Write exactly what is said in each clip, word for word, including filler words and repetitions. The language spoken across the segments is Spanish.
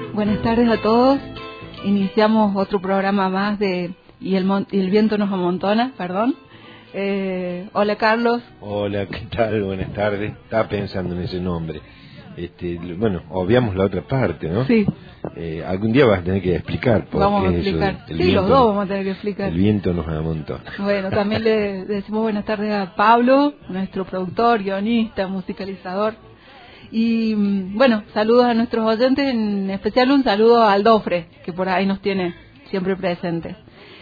Buenas tardes a todos. Iniciamos otro programa más de Y el, mon- y el viento nos amontona, perdón. Eh, hola Carlos. Hola, ¿qué tal? Buenas tardes. Estaba pensando en ese nombre. Este, bueno, obviamos la otra parte, ¿no? Sí. Eh, algún día vas a tener que explicar por Vamos qué a es eso explicar. del- el Sí, viento, los dos vamos a tener que explicar. El viento nos amontona. Bueno, también le decimos buenas tardes a Pablo, nuestro productor, guionista, musicalizador. Y bueno, saludos a nuestros oyentes, en especial un saludo a Aldofre, que por ahí nos tiene siempre presentes.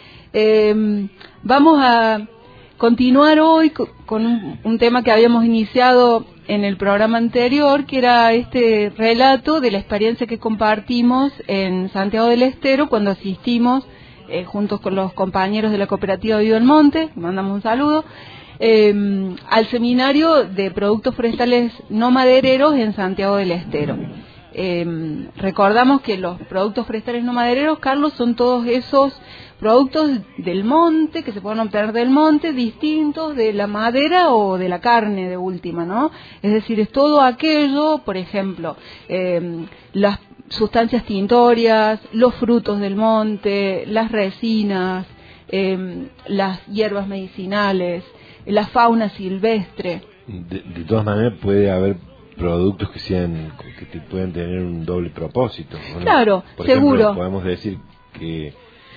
Eh, vamos a continuar hoy con un, un tema que habíamos iniciado en el programa anterior, que era este relato de la experiencia que compartimos en Santiago del Estero cuando asistimos eh, juntos con los compañeros de la cooperativa Viva el Monte, mandamos un saludo, eh, al seminario de productos forestales no madereros en Santiago del Estero. Eh, recordamos que los productos forestales no madereros, Carlos, son todos esos productos del monte, que se pueden obtener del monte, distintos de la madera o de la carne de última, ¿no? Es decir, es todo aquello, por ejemplo, eh, las sustancias tintorias, los frutos del monte, las resinas, eh, las hierbas medicinales, la fauna silvestre. De, de todas maneras puede haber productos que sean que te puedan tener un doble propósito, ¿no? Claro, Por seguro. ejemplo, podemos decir que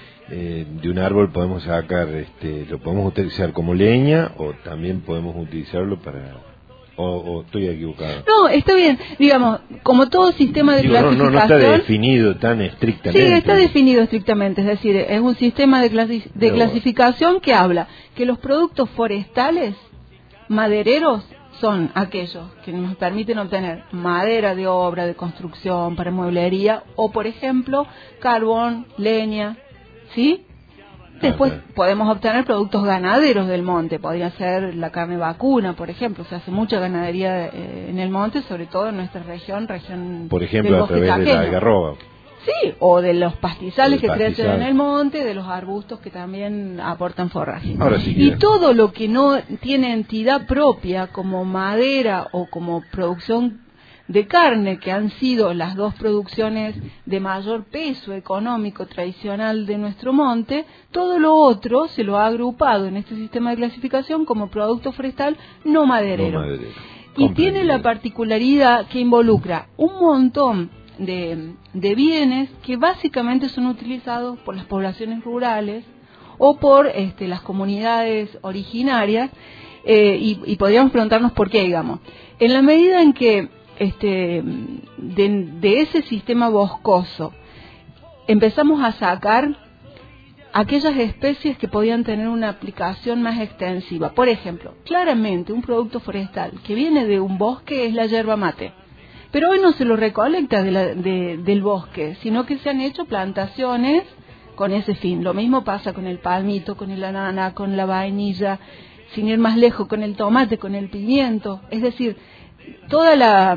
eh, de un árbol podemos sacar, este, lo podemos utilizar como leña o también podemos utilizarlo para, o, o estoy equivocado. No, está bien. Digamos, como todo sistema de Digo, no, clasificación. no, no está definido tan estrictamente. Sí, está definido estrictamente, es decir, es un sistema de, clasi- de No. clasificación que habla que los productos forestales madereros son aquellos que nos permiten obtener madera de obra, de construcción, para mueblería, o por ejemplo, carbón, leña, ¿sí? Después Okay. podemos obtener productos ganaderos del monte, podría ser la carne vacuna, por ejemplo, se hace mucha ganadería eh, en el monte, sobre todo en nuestra región, región Por ejemplo, del a bosque través de la chaqueño. algarroba. Sí, o de los pastizales Del que crecen pastizal. en el monte, de los arbustos que también aportan forraje. Ahora sí Y que- todo lo que no tiene entidad propia, como madera o como producción de carne, que han sido las dos producciones de mayor peso económico tradicional de nuestro monte, todo lo otro se lo ha agrupado en este sistema de clasificación como producto forestal no maderero. No maderero. Y tiene Comprendido. la particularidad que involucra un montón de, de bienes que básicamente son utilizados por las poblaciones rurales o por este, las comunidades originarias, eh, y, y podríamos preguntarnos por qué, digamos. En la medida en que este, de, de ese sistema boscoso empezamos a sacar aquellas especies que podían tener una aplicación más extensiva. Por ejemplo, claramente un producto forestal que viene de un bosque es la yerba mate. Pero hoy no se lo recolecta de la, de, del bosque, sino que se han hecho plantaciones con ese fin. Lo mismo pasa con el palmito, con el ananá, con la vainilla, sin ir más lejos, con el tomate, con el pimiento. Es decir, toda la,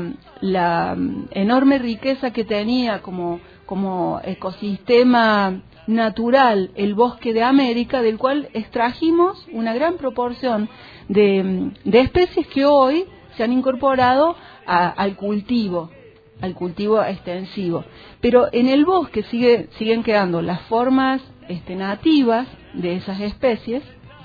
la enorme riqueza que tenía como, como ecosistema natural el bosque de América, del cual extrajimos una gran proporción de, de especies que hoy se han incorporado a, al cultivo, al cultivo extensivo. Pero en el bosque sigue, siguen quedando las formas este, nativas de esas especies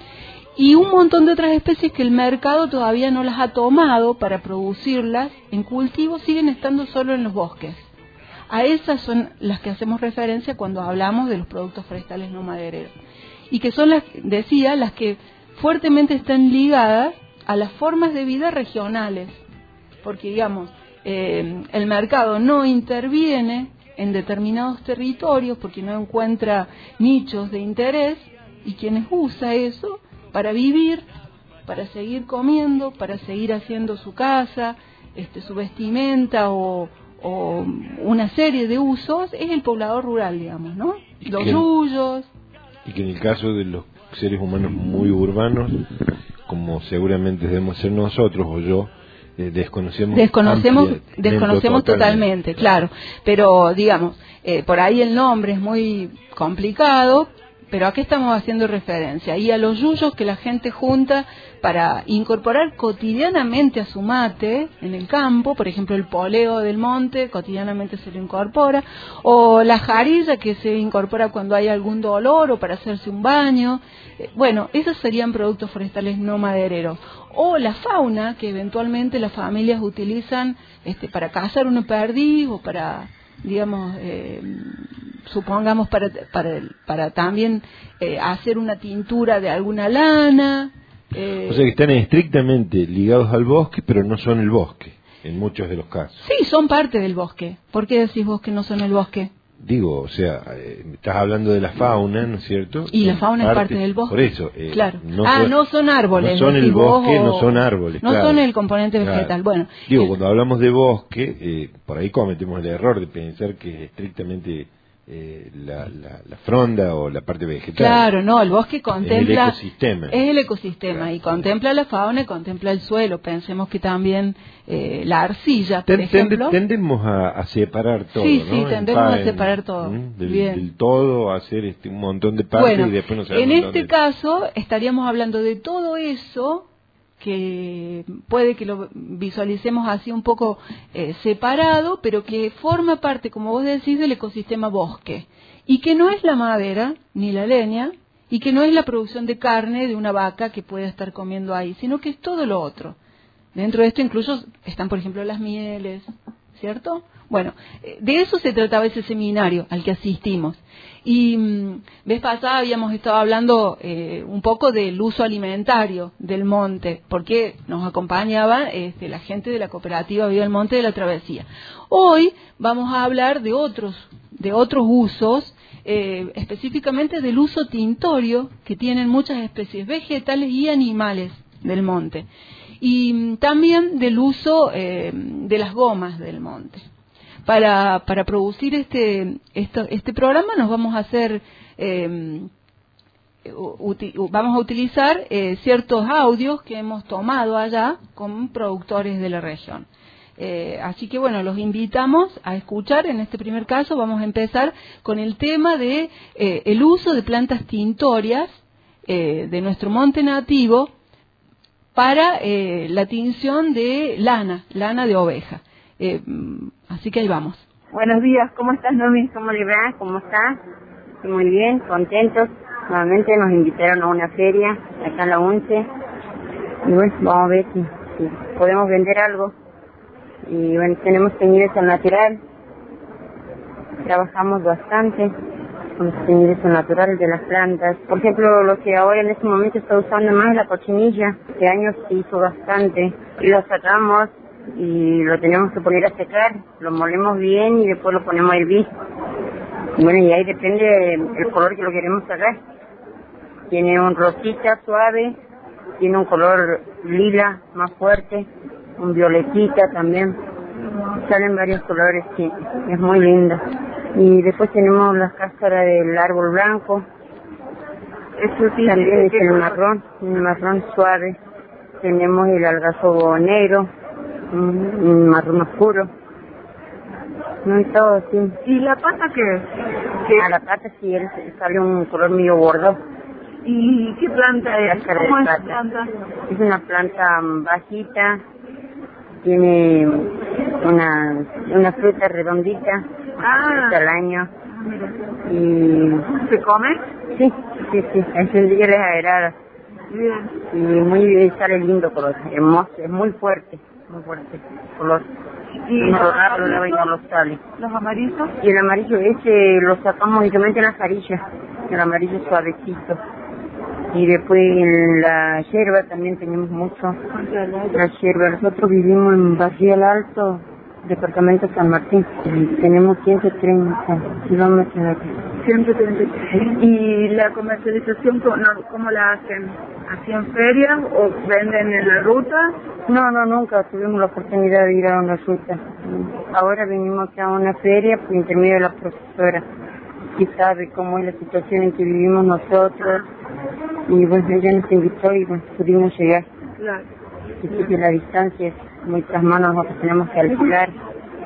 y un montón de otras especies que el mercado todavía no las ha tomado para producirlas en cultivo, siguen estando solo en los bosques. A esas son las que hacemos referencia cuando hablamos de los productos forestales no madereros. Y que son las, decía, las que fuertemente están ligadas a las formas de vida regionales. Porque, digamos, eh, el mercado no interviene en determinados territorios porque no encuentra nichos de interés, y quienes usa eso para vivir, para seguir comiendo, para seguir haciendo su casa, este, su vestimenta o, o una serie de usos, es el poblador rural, digamos, ¿no? Los que, yuyos. Y que en el caso de los seres humanos muy urbanos, como seguramente debemos ser nosotros o yo, eh, desconocemos desconocemos amplia, desconocemos totalmente, totalmente, claro, pero digamos, eh, por ahí el nombre es muy complicado, pero ¿a qué estamos haciendo referencia? Y a los yuyos que la gente junta para incorporar cotidianamente a su mate en el campo, por ejemplo el poleo del monte, cotidianamente se lo incorpora, o la jarilla que se incorpora cuando hay algún dolor o para hacerse un baño. Bueno, esos serían productos forestales no madereros. O la fauna que eventualmente las familias utilizan este, para cazar una perdiz o para, digamos, eh, supongamos para para, para también eh, hacer una tintura de alguna lana. Eh, o sea que están estrictamente ligados al bosque, pero no son el bosque, en muchos de los casos. Sí, son parte del bosque. ¿Por qué decís vos que no son el bosque? Digo, o sea, eh, estás hablando de la fauna, ¿no es cierto? Y la fauna parte, es parte del bosque. Por eso. Eh, claro. No ah, son, no son árboles. No son el bosque, o... no son árboles. No claro, son el componente vegetal. Claro. Bueno. Digo, el... cuando hablamos de bosque, eh, por ahí cometemos el error de pensar que es estrictamente eh, la, la, la fronda o la parte vegetal. Claro, no, el bosque contempla... Es el ecosistema. Es el ecosistema, claro, y contempla la fauna y contempla el suelo. Pensemos que también eh, la arcilla, por Tend, ejemplo... Tendemos a, a separar todo, sí, ¿no? Sí, tendemos en, a separar todo. ¿Mm? Del, Bien. del todo, a hacer este, un montón de partes bueno, y después no sabemos en este dónde... caso estaríamos hablando de todo eso que puede que lo visualicemos así un poco eh, separado, pero que forma parte, como vos decís, del ecosistema bosque, y que no es la madera ni la leña, y que no es la producción de carne de una vaca que pueda estar comiendo ahí, sino que es todo lo otro. Dentro de esto incluso están, por ejemplo, las mieles, ¿cierto? Bueno, de eso se trataba ese seminario al que asistimos. Y mmm, vez pasada habíamos estado hablando eh, un poco del uso alimentario del monte, porque nos acompañaba este, la gente de la cooperativa Viva el Monte de la Travesía. Hoy vamos a hablar de otros, de otros usos, eh, específicamente del uso tintorio que tienen muchas especies vegetales y animales del monte. Y también del uso eh, de las gomas del monte. Para, para producir este, esto, este programa nos vamos a hacer, eh, uti, vamos a utilizar eh, ciertos audios que hemos tomado allá con productores de la región. Eh, así que bueno, los invitamos a escuchar. En este primer caso vamos a empezar con el tema de eh, el uso de plantas tintorias eh, de nuestro monte nativo para eh, la tinción de lana, lana de oveja. Eh, así que ahí vamos. Buenos días, ¿cómo estás, Nomi? ¿Cómo le va? ¿Cómo estás? Muy bien, contentos. Nuevamente nos invitaron a una feria acá en la UNCE. Y bueno, vamos a ver si, si podemos vender algo. Y bueno, tenemos teñidos al natural. Trabajamos bastante con los teñidos al natural de las plantas. Por ejemplo, lo que ahora en este momento está usando más es la cochinilla. Este año se hizo bastante. Y lo sacamos y lo tenemos que poner a secar, lo molemos bien y después lo ponemos a hervir. Bueno, y ahí depende el color que lo queremos sacar. Tiene un rosita suave, tiene un color lila más fuerte, un violetita también. Salen varios colores, sí, es muy linda. Y después tenemos las cáscaras del árbol blanco. Eso sí, también es el marrón, un marrón suave. Tenemos el algarrobo negro, un marrón oscuro. No, y todo, sí. ¿Y la pata qué? ¿Qué? A la pata sí, él sale un color medio bordo. ¿Y qué planta es? Cáscara ¿Cómo de es la pata. planta? Es una planta bajita, tiene una una fruta redondita, Ah, al año. mira. Y ¿Se come? sí, sí, sí, es el día de agrada. Bien. Y muy bien, sale lindo color, hermoso, es muy fuerte, muy fuerte color. ¿Y Uno los lo agarra una vez y no amarillos? lo sale. ¿Los amarillos? Y el amarillo ese lo sacamos únicamente en la jarilla, el amarillo suavecito. Y después en la hierba también tenemos mucho, la hierba. Nosotros vivimos en Barrial Alto, departamento San Martín, y tenemos ciento treinta kilómetros de aquí. ciento treinta. ¿Y la comercialización cómo, no, cómo la hacen? ¿Hacían ferias o venden en la ruta? No, no, nunca tuvimos la oportunidad de ir a una ruta. Ahora venimos a una feria por intermedio de la profesora, que sabe cómo es la situación en que vivimos nosotros. Y bueno, ella nos invitó y bueno, pudimos llegar. Claro. Así que la distancia es muy tras manos lo que tenemos que alquilar.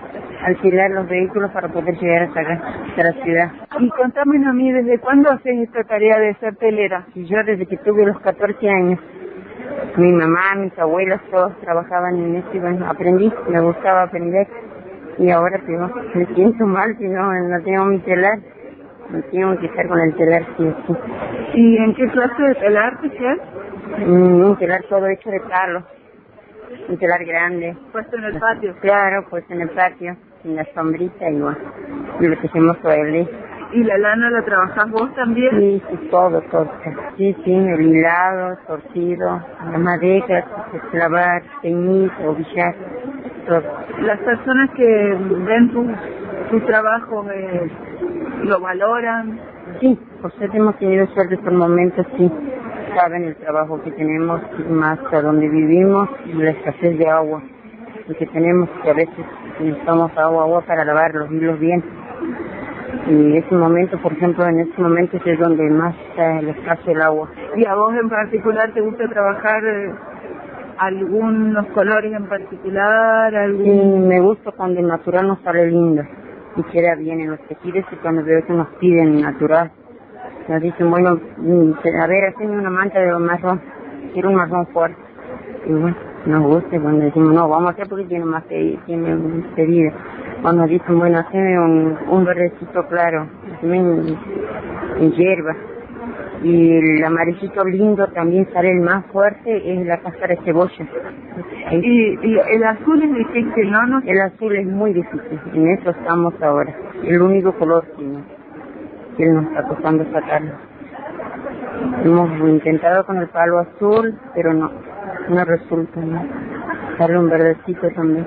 alquilar los vehículos para poder llegar hasta acá, hasta la ciudad. Y contame a mí, ¿desde cuándo haces esta tarea de ser telera? Y yo desde que tuve los catorce años. Mi mamá, mis abuelos, todos trabajaban en esto y bueno, aprendí, me gustaba aprender. Y ahora digo, me siento mal si no, no tengo mi telar. Me tengo que estar con el telar, sí, sí. ¿Y en qué clase de telar te quedas? Mm, un telar todo hecho de palo. Un telar grande. Puesto en el patio. Claro, pues en el patio, en la sombrita y bueno, y lo que hacemos sobre. ¿Y la lana la trabajás vos también? Sí, sí, todo, todo. Sí, sí, el hilado, torcido, las maderas, clavar, teñir, ovillar, todo. Las personas que ven tu, tu trabajo, eh, ¿lo valoran? Sí, por suerte hemos tenido suerte por momentos, sí. Saben el trabajo que tenemos, más a donde vivimos y la escasez de agua. Y que tenemos que a veces necesitamos agua, agua para lavar los hilos bien. Y ese momento, por ejemplo, en este momento es donde más está el escaso del agua. ¿Y a vos en particular te gusta trabajar eh, algunos colores en particular? Algún... Sí, me gusta cuando el natural nos sale lindo y queda bien en los tejidos y cuando veo que nos piden natural. Nos dicen, bueno, a ver, haceme una manta de marrón, quiero un marrón fuerte. Y bueno, nos gusta cuando decimos, no, vamos a hacer porque tiene más pedido, tiene un pedido. Cuando dicen, bueno, haceme un, un verdecito claro, haceme en, en hierba. Y el amarillito lindo también sale el más fuerte, es la cáscara de cebolla. Y, y el azul es difícil, ¿no? ¿no? El azul es muy difícil, en eso estamos ahora. El único color que, no, que nos está costando sacarlo. Hemos intentado con el palo azul, pero no, no resulta, ¿no? Sale un verdecito también.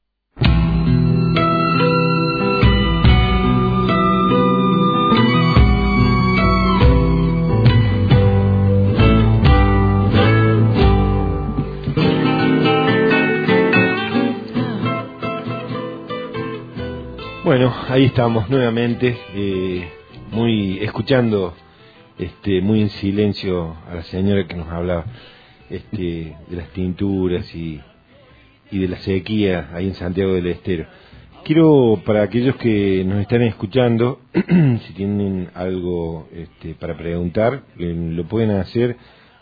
Bueno, ahí estamos nuevamente, eh, muy escuchando, este, muy en silencio a la señora que nos hablaba, este, de las tinturas y, y de la sequía ahí en Santiago del Estero. Quiero, para aquellos que nos están escuchando, si tienen algo este, para preguntar, eh, lo pueden hacer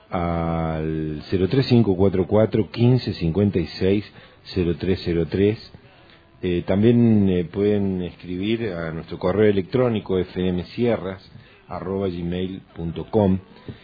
al cero tres cinco cuatro cuatro, quince cincuenta y seis, cero tres cero tres. Eh, también eh, pueden escribir a nuestro correo electrónico f m sierras arroba gmail punto com.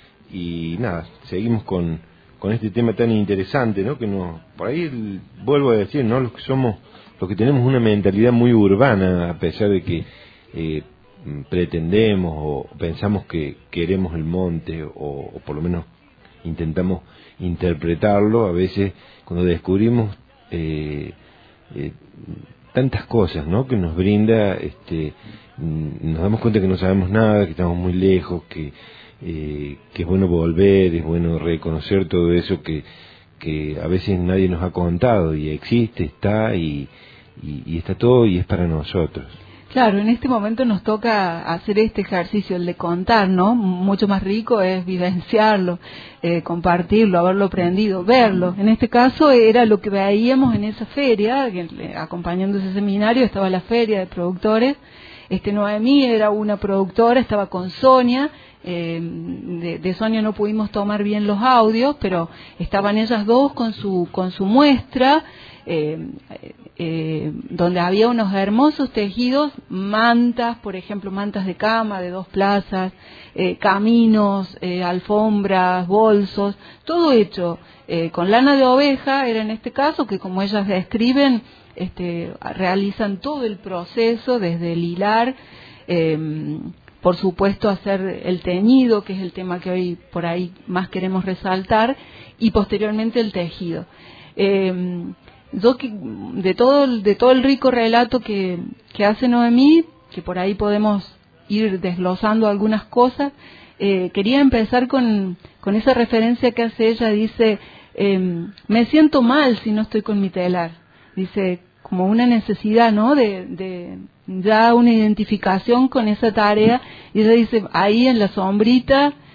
Y nada, seguimos con, con este tema tan interesante, ¿no? Que nos, por ahí el, vuelvo a decir, ¿no? Los que somos, los que tenemos una mentalidad muy urbana, a pesar de que eh, pretendemos o pensamos que queremos el monte, o, o por lo menos intentamos interpretarlo, a veces cuando descubrimos eh, eh, tantas cosas, ¿no? Que nos brinda, este, nos damos cuenta que no sabemos nada, que estamos muy lejos, que eh, que es bueno volver, es bueno reconocer todo eso que que a veces nadie nos ha contado y existe, está y, y, y está todo y es para nosotros. Claro, en este momento nos toca hacer este ejercicio, el de contar, ¿no? Mucho más rico es vivenciarlo, eh, compartirlo, haberlo aprendido, verlo. En este caso era lo que veíamos en esa feria, que, acompañando ese seminario, estaba la feria de productores. Este Noemí era una productora, estaba con Sonia. Eh, de, de Sonia no pudimos tomar bien los audios, pero estaban ellas dos con su con su muestra, eh, eh, donde había unos hermosos tejidos, mantas, por ejemplo, mantas de cama de dos plazas, eh, caminos, eh, alfombras, bolsos, todo hecho eh, con lana de oveja, era en este caso, que como ellas describen, este, realizan todo el proceso desde el hilar, eh, por supuesto hacer el teñido, que es el tema que hoy por ahí más queremos resaltar, y posteriormente el tejido. Eh, yo que, de todo de todo el rico relato que, que hace Noemí, que por ahí podemos ir desglosando algunas cosas, eh, quería empezar con, con esa referencia que hace ella, dice, eh, me siento mal si no estoy con mi telar, dice, como una necesidad, ¿no?, de, de ya una identificación con esa tarea, y ella dice, ahí en la sombrita,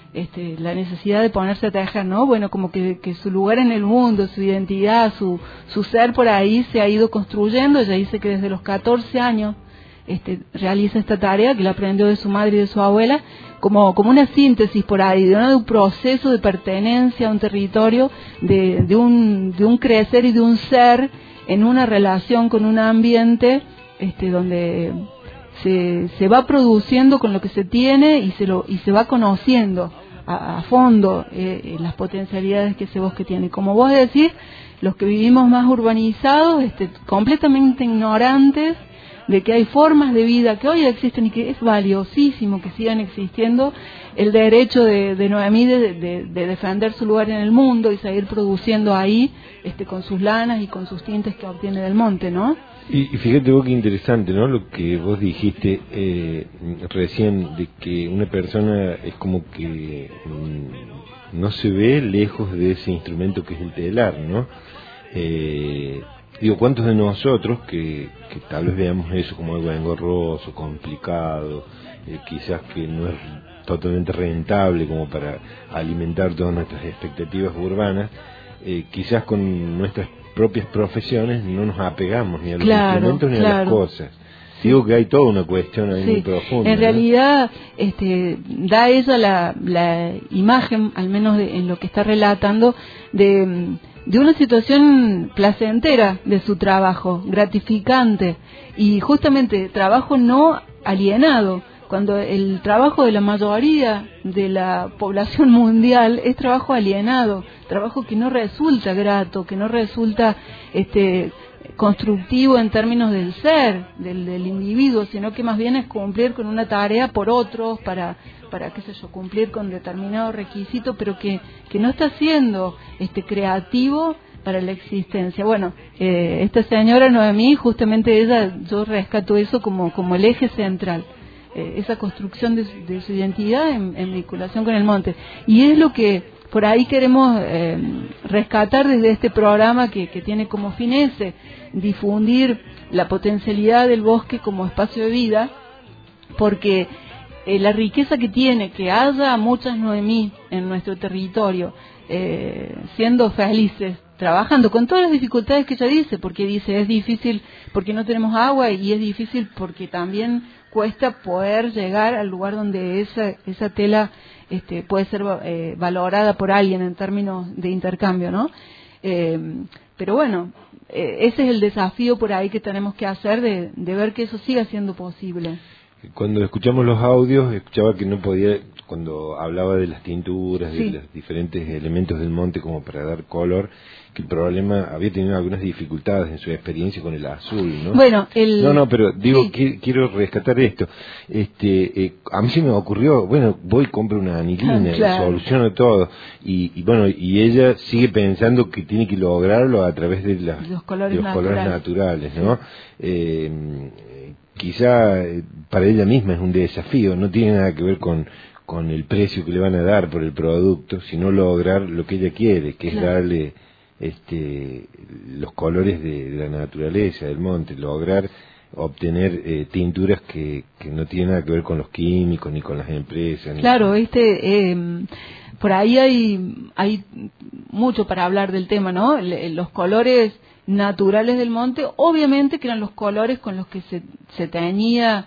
este, la necesidad de ponerse a tejer, ¿no? Bueno, como que, que su lugar en el mundo, su identidad, su, su ser por ahí se ha ido construyendo. Ella dice que desde los catorce años este, realiza esta tarea, que la aprendió de su madre y de su abuela, como, como una síntesis por ahí, de, ¿no? de un proceso de pertenencia a un territorio, de, de, un, de un crecer y de un ser en una relación con un ambiente este, donde se, se va produciendo con lo que se tiene y se, lo, y se va conociendo a, a fondo eh, las potencialidades que ese bosque tiene. Como vos decís, los que vivimos más urbanizados, este, completamente ignorantes de que hay formas de vida que hoy existen y que es valiosísimo que sigan existiendo, el derecho de, de Noemí de, de, de defender su lugar en el mundo y seguir produciendo ahí este, con sus lanas y con sus tintes que obtiene del monte, ¿no? Y, y fíjate vos qué interesante, ¿no? Lo que vos dijiste eh, recién, de que una persona es como que mmm, no se ve lejos de ese instrumento que es el telar, ¿no? Eh, digo, ¿cuántos de nosotros que, que tal vez veamos eso como algo engorroso, complicado, eh, quizás que no es totalmente rentable como para alimentar todas nuestras expectativas urbanas, eh, quizás con nuestras propias profesiones no nos apegamos ni a los claro, instrumentos ni claro. a las cosas? Digo que hay toda una cuestión ahí sí. muy profunda. En ¿no? realidad, este, da ella la, la imagen, al menos de, en lo que está relatando, de, de una situación placentera de su trabajo, gratificante, y justamente trabajo no alienado, cuando el trabajo de la mayoría de la población mundial es trabajo alienado, trabajo que no resulta grato, que no resulta este constructivo en términos del ser, del, del individuo, sino que más bien es cumplir con una tarea por otros, para, para qué sé yo, cumplir con determinado requisito, pero que, que no está siendo este creativo para la existencia. Bueno, eh, esta señora Noemí, justamente ella, yo rescato eso como, como el eje central, eh, esa construcción de, de su identidad en, en vinculación con el monte. Y es lo que por ahí queremos eh, rescatar desde este programa que, que tiene como fin ese, difundir la potencialidad del bosque como espacio de vida, porque eh, la riqueza que tiene que haya muchas Noemí en nuestro territorio, eh, siendo felices, trabajando con todas las dificultades que ella dice, porque dice es difícil porque no tenemos agua y es difícil porque también cuesta poder llegar al lugar donde esa, esa tela este, puede ser eh, valorada por alguien en términos de intercambio, ¿no? Eh, pero bueno, eh, ese es el desafío por ahí que tenemos que hacer de, de ver que eso siga siendo posible. Cuando escuchamos los audios, escuchaba que no podía, cuando hablaba de las tinturas, sí. de los diferentes elementos del monte como para dar color, que el problema había tenido algunas dificultades en su experiencia con el azul, ¿no? Bueno, el... No, no, pero digo, sí. que, quiero rescatar esto. Este, eh, a mí se me ocurrió, bueno, voy y compro una anilina, claro. soluciono todo, y, y bueno, y ella sigue pensando que tiene que lograrlo a través de, la, los colores de los naturales, colores naturales, ¿no? Sí. Eh, quizá para ella misma es un desafío, no tiene nada que ver con, con el precio que le van a dar por el producto, sino lograr lo que ella quiere, que claro. es darle este, los colores de, de la naturaleza, del monte, lograr obtener eh, tinturas que, que no tienen nada que ver con los químicos ni con las empresas. Claro, ni... este, eh, por ahí hay, hay mucho para hablar del tema, ¿no? Le, los colores naturales del monte, obviamente que eran los colores con los que se, se teñía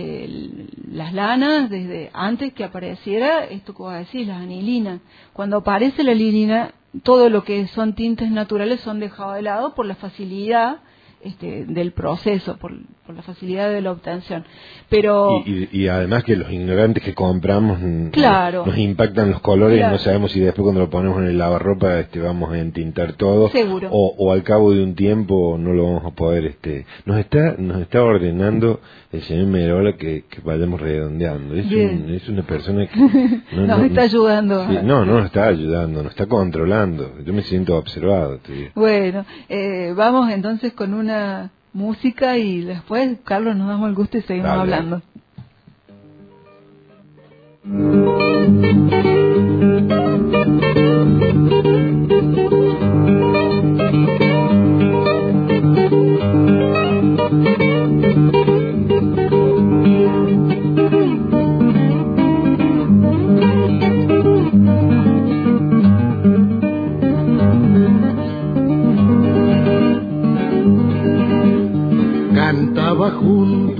eh, las lanas desde antes que apareciera esto que voy a decir, las anilinas. Cuando aparece la anilina, todo lo que son tintes naturales son dejados de lado por la facilidad este, del proceso, por, por la facilidad de la obtención. Pero y, y, y además que los ignorantes que compramos claro, nos impactan los colores, claro. No sabemos si después cuando lo ponemos en el lavarropa este, vamos a entintar todo, seguro. O, o al cabo de un tiempo no lo vamos a poder. Este, nos está nos está ordenando el señor Merola que, que vayamos redondeando. Es, un, es una persona que no, nos no, está ayudando. Sí, no, no nos está ayudando, nos está controlando. Yo me siento observado. Te digo. Bueno, eh, vamos entonces con una música y después, Carlos, nos damos el gusto y seguimos Dale. hablando.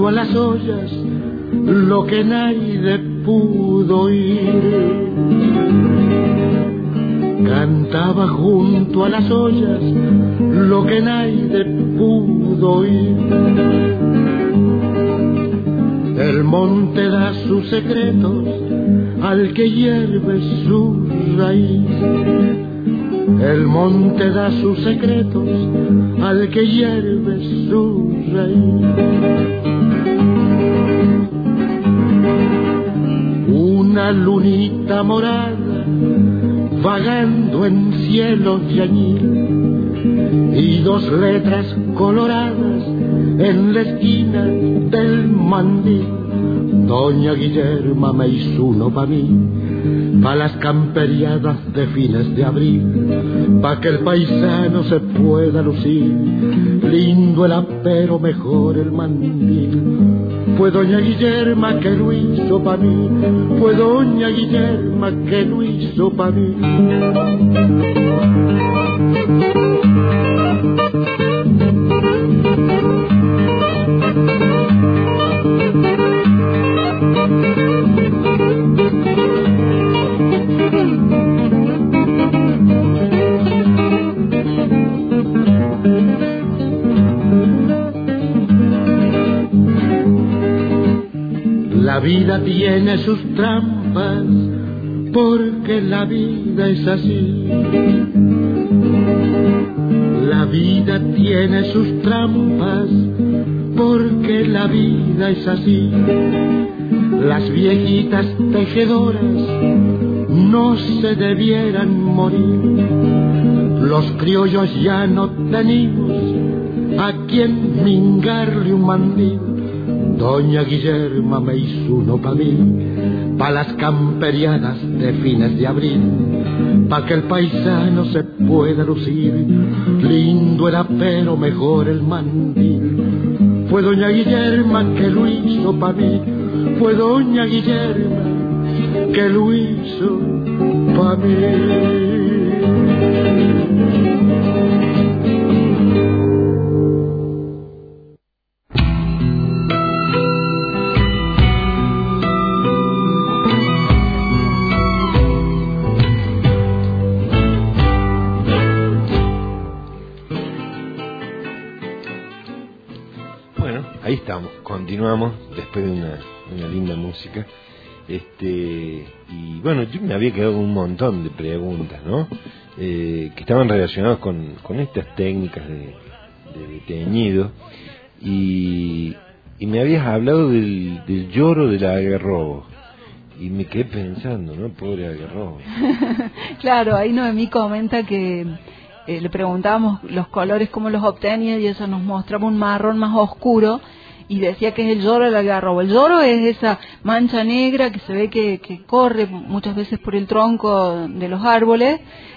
a las ollas lo que nadie pudo oír. Cantaba junto a las ollas lo que nadie pudo oír. El monte da sus secretos al que hierve su raíz. El monte da sus secretos al que hierve su raíz. Una lunita morada vagando en cielos de añil y dos letras coloradas en la esquina del mandil. Doña Guillerma me hizo uno pa' mí, pa' las camperiadas de fines de abril, pa' que el paisano se pueda lucir, lindo el apero, mejor el mandil. Fue doña Guillerma que lo hizo pa' mí, fue doña Guillerma que lo hizo pa' mí. La vida tiene sus trampas, porque la vida es así. La vida tiene sus trampas, porque la vida es así. Las viejitas tejedoras no se debieran morir. Los criollos ya no tenemos a quien mingarle un mandil. Doña Guillerma me hizo uno pa' mí, pa' las camperiadas de fines de abril, pa' que el paisano se pueda lucir, lindo el apero, mejor el mandil. Fue doña Guillerma que lo hizo pa' mí, fue doña Guillerma que lo hizo pa' mí. Ahí estamos, continuamos después de una, una linda música. Este y bueno, yo me había quedado con un montón de preguntas, ¿no? Eh, que estaban relacionadas con, con estas técnicas de, de teñido y, y me habías hablado del, del lloro del algarrobo y me quedé pensando, ¿no? Pobre algarrobo. Claro, ahí Noemí comenta que eh, le preguntábamos los colores cómo los obtenía y eso nos mostraba un marrón más oscuro y decía que es el lloro del algarrobo. El lloro es esa mancha negra que se ve que, que corre muchas veces por el tronco de los árboles,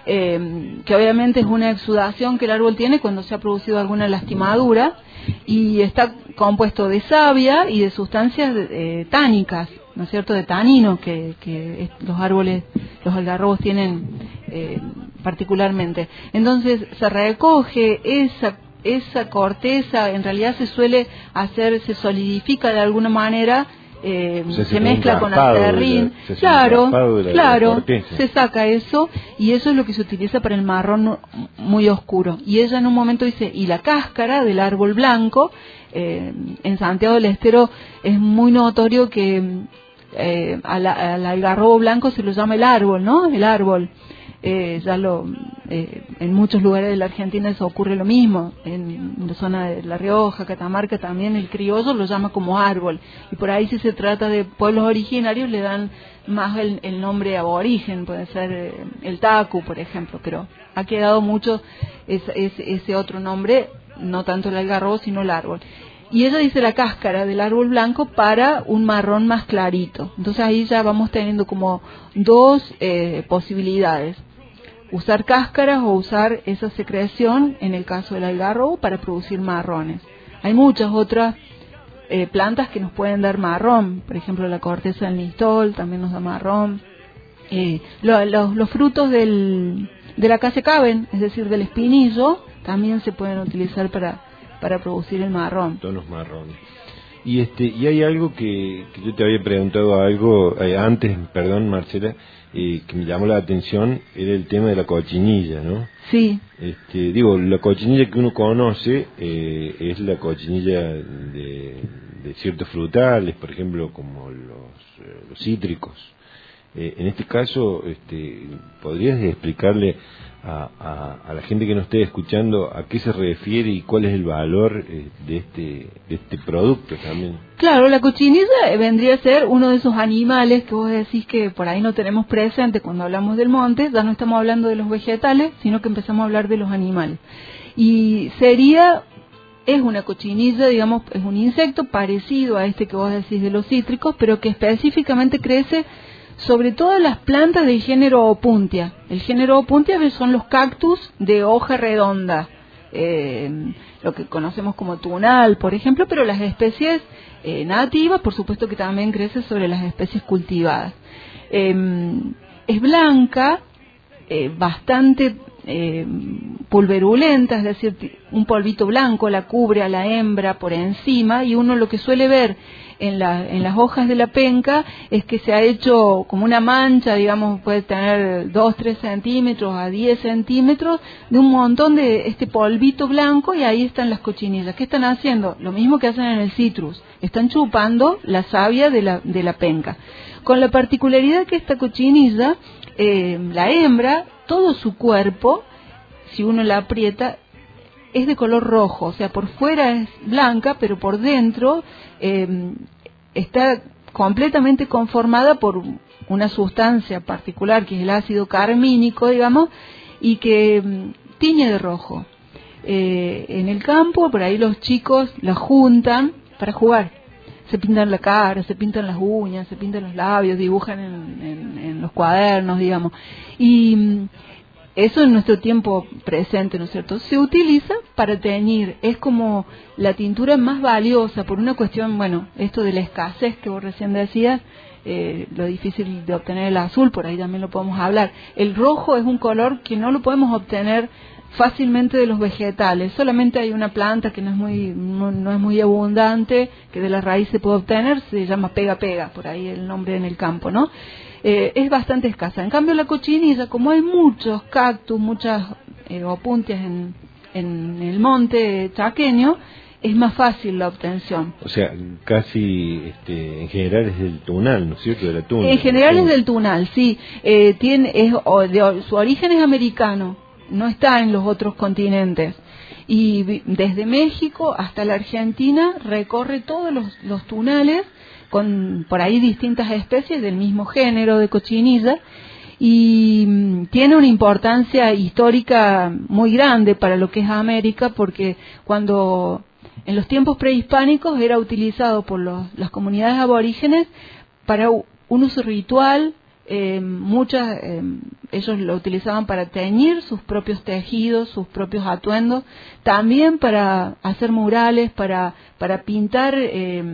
eh, que obviamente es una exudación que el árbol tiene cuando se ha producido alguna lastimadura y está compuesto de savia y de sustancias eh, tánicas, ¿no es cierto?, de tanino que, que los árboles, los algarrobos tienen eh, particularmente. Entonces se recoge esa esa corteza, en realidad se suele hacer, se solidifica de alguna manera, eh, se, se mezcla con acerrín, la, claro, la, claro, la se saca eso y eso es lo que se utiliza para el marrón muy oscuro. Y ella en un momento dice, y la cáscara del árbol blanco, eh, en Santiago del Estero es muy notorio que eh, al, al algarrobo blanco se lo llama el árbol, ¿no? El árbol. Eh, ya lo eh, en muchos lugares de la Argentina eso ocurre lo mismo, en, en la zona de La Rioja, Catamarca también el criollo lo llama como árbol y por ahí si se trata de pueblos originarios le dan más el, el nombre aborigen, puede ser eh, el tacu por ejemplo, pero ha quedado mucho ese, ese, ese otro nombre, no tanto el algarrobo sino el árbol. Y ella dice la cáscara del árbol blanco para un marrón más clarito. Entonces ahí ya vamos teniendo como dos eh, posibilidades. Usar cáscaras o usar esa secreción, en el caso del algarrobo, para producir marrones. Hay muchas otras eh, plantas que nos pueden dar marrón. Por ejemplo, la corteza del nistol también nos da marrón. Eh, lo, lo, los frutos del, de la casecaben, es decir, del espinillo, también se pueden utilizar para... para producir el marrón. Tonos marrones. Y este y hay algo que, que yo te había preguntado algo eh, antes, perdón Marcela, eh, que me llamó la atención, era el tema de la cochinilla, ¿no? Sí. Este, digo, la cochinilla que uno conoce eh, es la cochinilla de, de ciertos frutales, por ejemplo, como los, eh, los cítricos. Eh, en este caso, este, ¿podrías explicarle a, a, a la gente que nos esté escuchando a qué se refiere y cuál es el valor eh, de este de este producto también? Claro, la cochinilla vendría a ser uno de esos animales que vos decís que por ahí no tenemos presente cuando hablamos del monte. Ya no estamos hablando de los vegetales, sino que empezamos a hablar de los animales. Y sería, es una cochinilla, digamos, es un insecto parecido a este que vos decís de los cítricos, pero que específicamente crece sobre todo las plantas del género Opuntia. El género Opuntia son los cactus de hoja redonda, eh, lo que conocemos como tunal, por ejemplo, pero las especies eh, nativas, por supuesto que también crece sobre las especies cultivadas. Eh, es blanca, eh, bastante eh, pulverulenta, es decir, un polvito blanco la cubre a la hembra por encima, y uno lo que suele ver en, la, en las hojas de la penca es que se ha hecho como una mancha, digamos, puede tener dos, tres centímetros a diez centímetros de un montón de este polvito blanco, y ahí están las cochinillas. ¿Qué están haciendo? Lo mismo que hacen en el citrus, están chupando la savia de la, de la penca, con la particularidad que esta cochinilla, eh, la hembra, todo su cuerpo, si uno la aprieta, es de color rojo, o sea, por fuera es blanca, pero por dentro eh, está completamente conformada por una sustancia particular, que es el ácido carmínico, digamos, y que eh, tiñe de rojo. Eh, en el campo, por ahí los chicos la juntan para jugar. Se pintan la cara, se pintan las uñas, se pintan los labios, dibujan en, en, en los cuadernos, digamos. Y eso en nuestro tiempo presente, ¿no es cierto? Se utiliza para teñir, es como la tintura más valiosa por una cuestión, bueno, esto de la escasez que vos recién decías, eh, lo difícil de obtener el azul, por ahí también lo podemos hablar. El rojo es un color que no lo podemos obtener fácilmente de los vegetales, solamente hay una planta que no es muy no, no es muy abundante, que de la raíz se puede obtener, se llama pega pega, por ahí el nombre en el campo, ¿no? Eh, es bastante escasa. En cambio la cochinilla, como hay muchos cactus, muchas eh, opuntias en, en el monte chaqueño, es más fácil la obtención. O sea, casi este, en general es del tunal, ¿no es cierto? De la tuna. En general es del tunal, sí. Eh, tiene es o, de, su origen es americano, no está en los otros continentes. Y desde México hasta la Argentina recorre todos los, los tunales, con por ahí distintas especies del mismo género de cochinilla, y mm, tiene una importancia histórica muy grande para lo que es América, porque cuando en los tiempos prehispánicos era utilizado por los, las comunidades aborígenes para un uso ritual. Eh, muchas eh, ellos lo utilizaban para teñir sus propios tejidos, sus propios atuendos, también para hacer murales, para para pintar eh,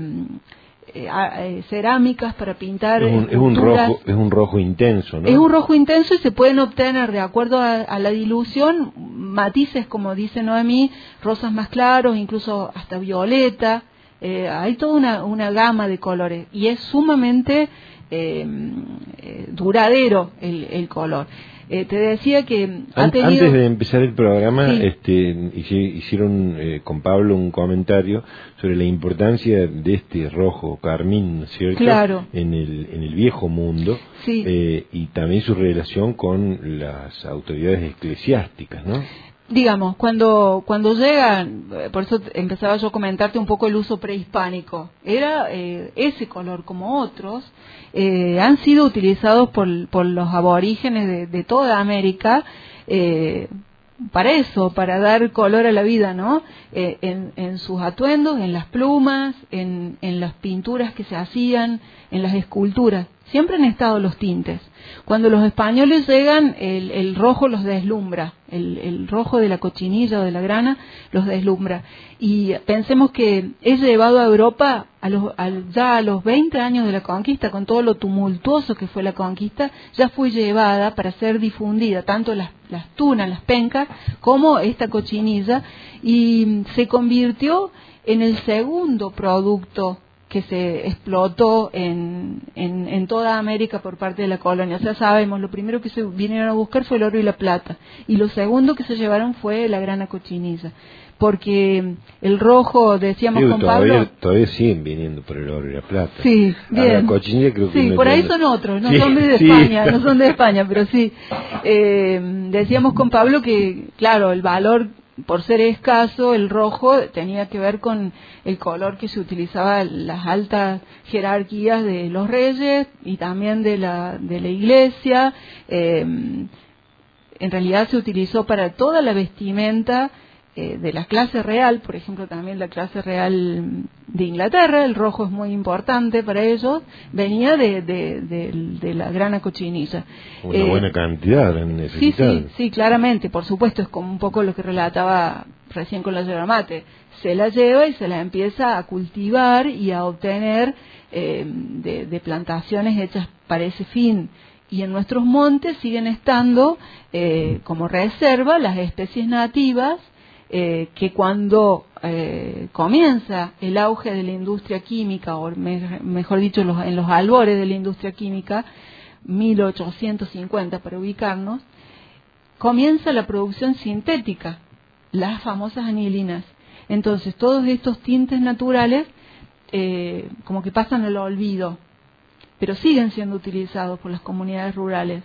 eh, cerámicas, para pintar es un, es un rojo es un rojo intenso, ¿no? Es un rojo intenso, y se pueden obtener, de acuerdo a, a la dilución, matices, como dice Noemí, rosas más claros, incluso hasta violeta. Eh, hay toda una, una gama de colores, y es sumamente Eh, eh, duradero el, el color. Eh, te decía que ha tenido... Antes de empezar el programa, sí. este, hicieron eh, con Pablo un comentario sobre la importancia de este rojo carmín, ¿cierto? Claro. En el, en el viejo mundo, sí. eh, y también su relación con las autoridades eclesiásticas, ¿no? Digamos, cuando cuando llegan, por eso empezaba yo a comentarte un poco el uso prehispánico, era eh, ese color como otros, eh, han sido utilizados por, por los aborígenes de, de toda América, eh, para eso, para dar color a la vida, ¿no? Eh, en, en sus atuendos, en las plumas, en, en las pinturas que se hacían, en las esculturas. siempre han estado los tintes. Cuando los españoles llegan, el, el rojo los deslumbra, el, el rojo de la cochinilla o de la grana los deslumbra. Y pensemos que es llevado a Europa a los, a, ya a los veinte años de la conquista, con todo lo tumultuoso que fue la conquista, ya fue llevada para ser difundida, tanto las, las tunas, las pencas, como esta cochinilla, y se convirtió en el segundo producto que se explotó en, en, en toda América por parte de la colonia. O sea, sabemos, lo primero que se vinieron a buscar fue el oro y la plata, y lo segundo que se llevaron fue la grana cochinilla, porque el rojo, decíamos Digo, con todavía, Pablo... Todavía siguen viniendo por el oro y la plata. Sí, bien. A la cochinilla creo que sí, no por ahí tiene... son otros, no sí, son de sí. España, no son de España, pero sí. Eh, decíamos con Pablo que, claro, el valor, por ser escaso, el rojo tenía que ver con el color que se utilizaba en las altas jerarquías de los reyes y también de la, de la iglesia. Eh, en realidad se utilizó para toda la vestimenta eh, de la clase real, por ejemplo también la clase real de Inglaterra, el rojo es muy importante para ellos, venía de, de, de, de la grana cochinilla. Una eh, buena cantidad eran Sí, necesitadas. sí, sí, claramente, por supuesto, es como un poco lo que relataba recién con la yerba mate. Se la lleva y se la empieza a cultivar y a obtener eh, de, de plantaciones hechas para ese fin. Y en nuestros montes siguen estando eh, como reserva las especies nativas eh, que cuando eh, comienza el auge de la industria química, o me, mejor dicho, los, en los albores de la industria química, mil ochocientos cincuenta para ubicarnos, comienza la producción sintética, las famosas anilinas. Entonces todos estos tintes naturales eh, como que pasan al olvido, pero siguen siendo utilizados por las comunidades rurales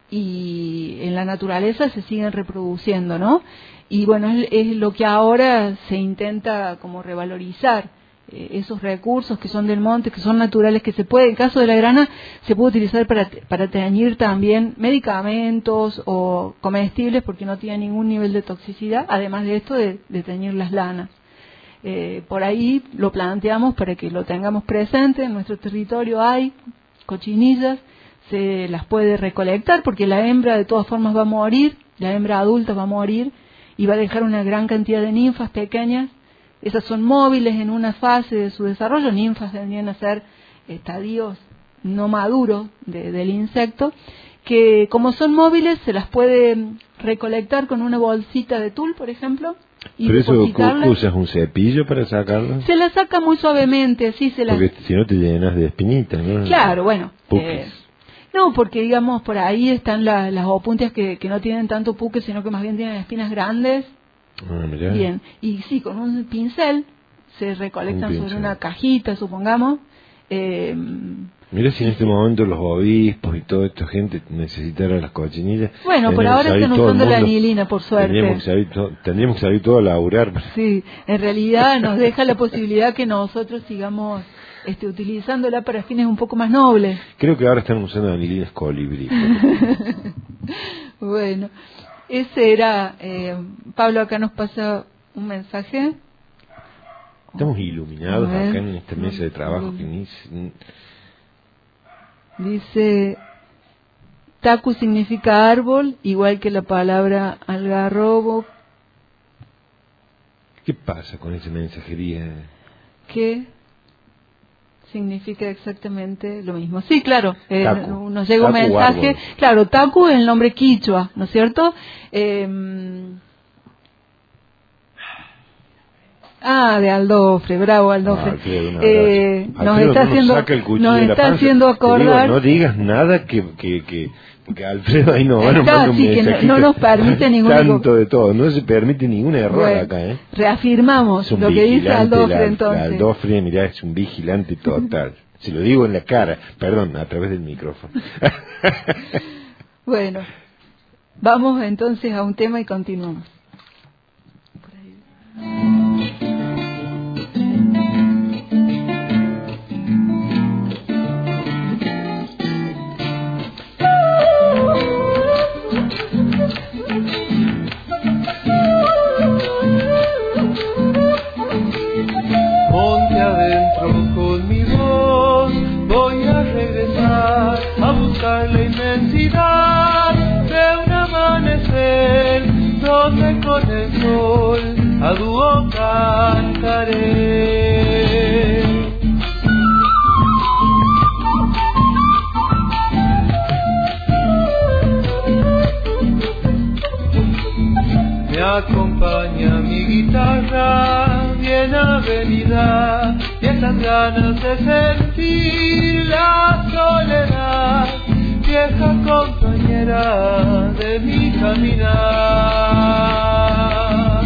y en la naturaleza se siguen reproduciendo, ¿no? Y bueno, es, es lo que ahora se intenta como revalorizar, eh, esos recursos que son del monte, que son naturales, que se puede, en el caso de la grana, se puede utilizar para, para teñir también medicamentos o comestibles porque no tiene ningún nivel de toxicidad, además de esto de, de teñir las lanas. Eh, por ahí lo planteamos para que lo tengamos presente. En nuestro territorio hay cochinillas, se las puede recolectar porque la hembra de todas formas va a morir, la hembra adulta va a morir y va a dejar una gran cantidad de ninfas pequeñas. Esas son móviles en una fase de su desarrollo, ninfas vendrían a ser estadios no maduros de, del insecto, que como son móviles se las puede recolectar con una bolsita de tul, por ejemplo. Y ¿Pero eso depositarlas. usas un cepillo para sacarlo? Se la saca muy suavemente, sí, se la... Porque si no te llenas de espinitas, ¿no? Claro, bueno. Eh, Puques. no, porque digamos, por ahí están la, las opuntias que, que no tienen tanto puque, sino que más bien tienen espinas grandes. Ah, mirá. Bien, y sí, con un pincel se recolectan Un sobre pincel. una cajita, supongamos. Eh, Mira si en este momento los obispos y toda esta gente necesitara las cochinillas. bueno, por tendríamos ahora que salir están todo el usando la mundo. anilina, por suerte. Tendríamos que salir, to- tendríamos que salir todo a laburar. Sí, en realidad nos deja la posibilidad que nosotros sigamos este, utilizándola para fines un poco más nobles. Creo que ahora están usando anilinas colibrí. Bueno, ese era, eh, Pablo acá nos pasa un mensaje. Estamos iluminados A ver. acá en esta mesa de trabajo que ni... Dice, tacu significa árbol, igual que la palabra algarrobo, ¿Qué pasa con esa mensajería? que significa exactamente lo mismo. Sí, claro, eh, Tacu. nos llega un Tacu, mensaje. árbol. Claro, tacu es el nombre quichua, ¿no es cierto? Eh, Ah, de Aldofre, bravo Aldofre. Ah, Alfredo, un eh, abrazo. nos Alfredo, está no haciendo, saca el cuchillo nos de la está panza. haciendo Te digo, acordar. no digas nada que, que, que, que Alfredo ahí no van a Está, mandar un sí, que no- mensajito. no nos permite ningún- Tanto de todo, no se permite ningún error Bueno, acá, ¿eh? reafirmamos Es un lo que dice vigilante, Aldofre la- entonces. la Aldofre, mirá, es un vigilante total. Se lo digo en la cara, perdón, a través del micrófono. Bueno, vamos entonces a un tema y continuamos. Monte adentro con mi voz voy a regresar dúo cantaré. Me acompaña mi guitarra bien avenida y esas ganas de sentir la soledad, vieja compañera de mi caminar.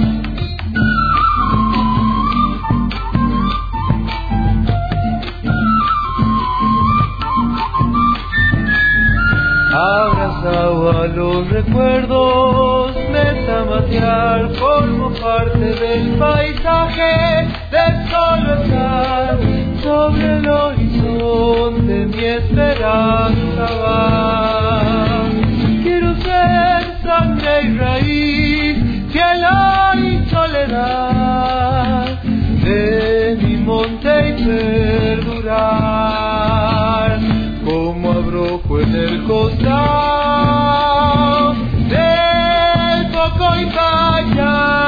Abrazado a los recuerdos de zamatear, formo parte del paisaje de solo estar sobre el horizonte, mi esperanza va. Quiero ser sangre y raíz, cielo y soledad de mi monte y perdurar como abrojo en el costado del Cocoipaya.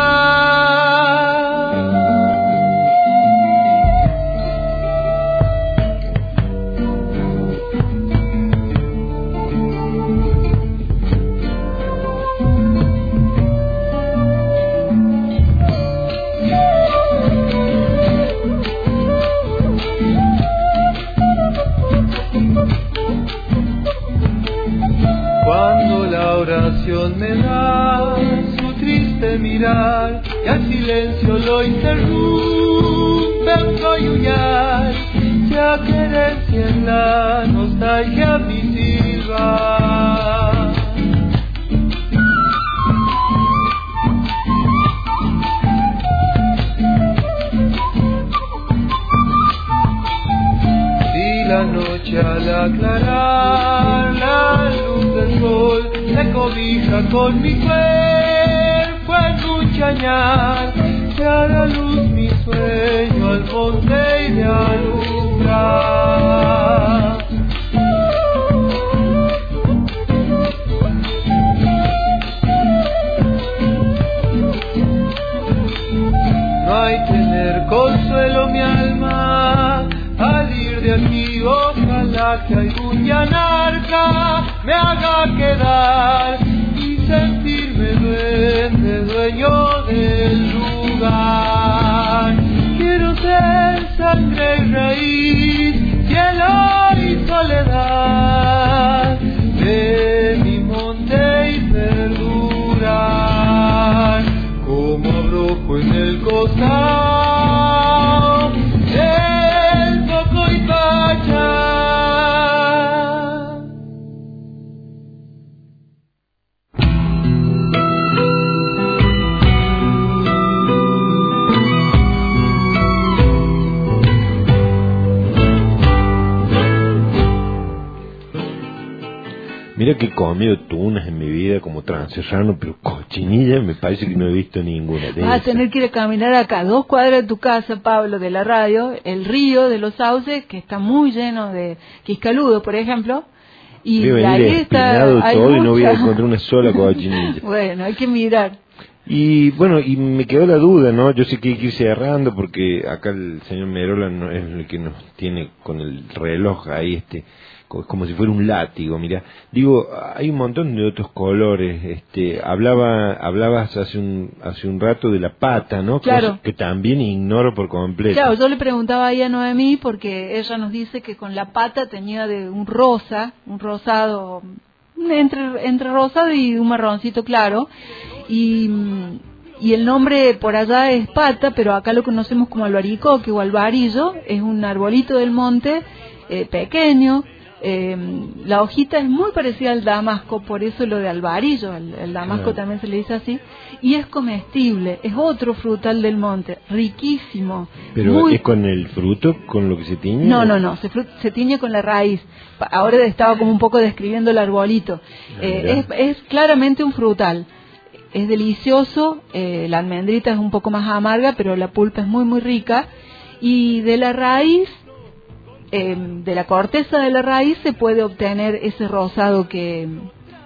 Cuando la oración me da su triste mirar y al silencio lo interrumpe un coyullar, ya querencia en la nostalgia mi silba. Si la noche al aclarar la luz del sol se cobija con mi cuerpo en un chañar, se hará luz mi sueño al monte y de alumbrar. No hay tener consuelo mi alma al ir de aquí, ojalá que algún yanarca me haga quedar y sentirme duende, dueño del lugar. Quiero ser sangre y raíz, cielo y soledad de mi monte y perdurar como abrojo en el costado del Cocoipaya. Mira que he comido tunas en mi vida como transerrano, pero cochinilla me parece que no he visto ninguna. Vas a tener que ir a caminar acá, a dos cuadras de tu casa, Pablo, de la radio, el río de los Sauces, que está muy lleno de quiscaludo, por ejemplo. Y voy a ahí venir está, espinado hay todo mucha... y no voy a encontrar una sola cochinilla. Bueno, hay que mirar. Y bueno, y me quedó la duda, ¿no? Yo sé que hay que ir cerrando porque acá el señor Merola no es el que nos tiene con el reloj ahí, este, como si fuera un látigo, mira. Digo, hay un montón de otros colores. Este, hablaba, hablabas hace un hace un rato de la pata, ¿no? Claro. Que, que también ignoro por completo. Claro, yo le preguntaba ahí a Noemí porque ella nos dice que con la pata tenía de un rosa, un rosado, entre entre rosado y un marroncito claro, y y el nombre por allá es pata, pero acá lo conocemos como albaricoque o albarillo. Es un arbolito del monte eh, pequeño. Eh, la hojita es muy parecida al damasco, por eso lo de albarillo, el, el damasco claro. También se le dice así, y es comestible, es otro frutal del monte, riquísimo. ¿Pero muy... es con el fruto, con lo que se tiñe? No, no, no, se, fru- se tiñe con la raíz. Ahora estaba como un poco describiendo el arbolito. Eh, es, es claramente un frutal, es delicioso, eh, la almendrita es un poco más amarga, pero la pulpa es muy, muy rica, y de la raíz... Eh, de la corteza de la raíz se puede obtener ese rosado que,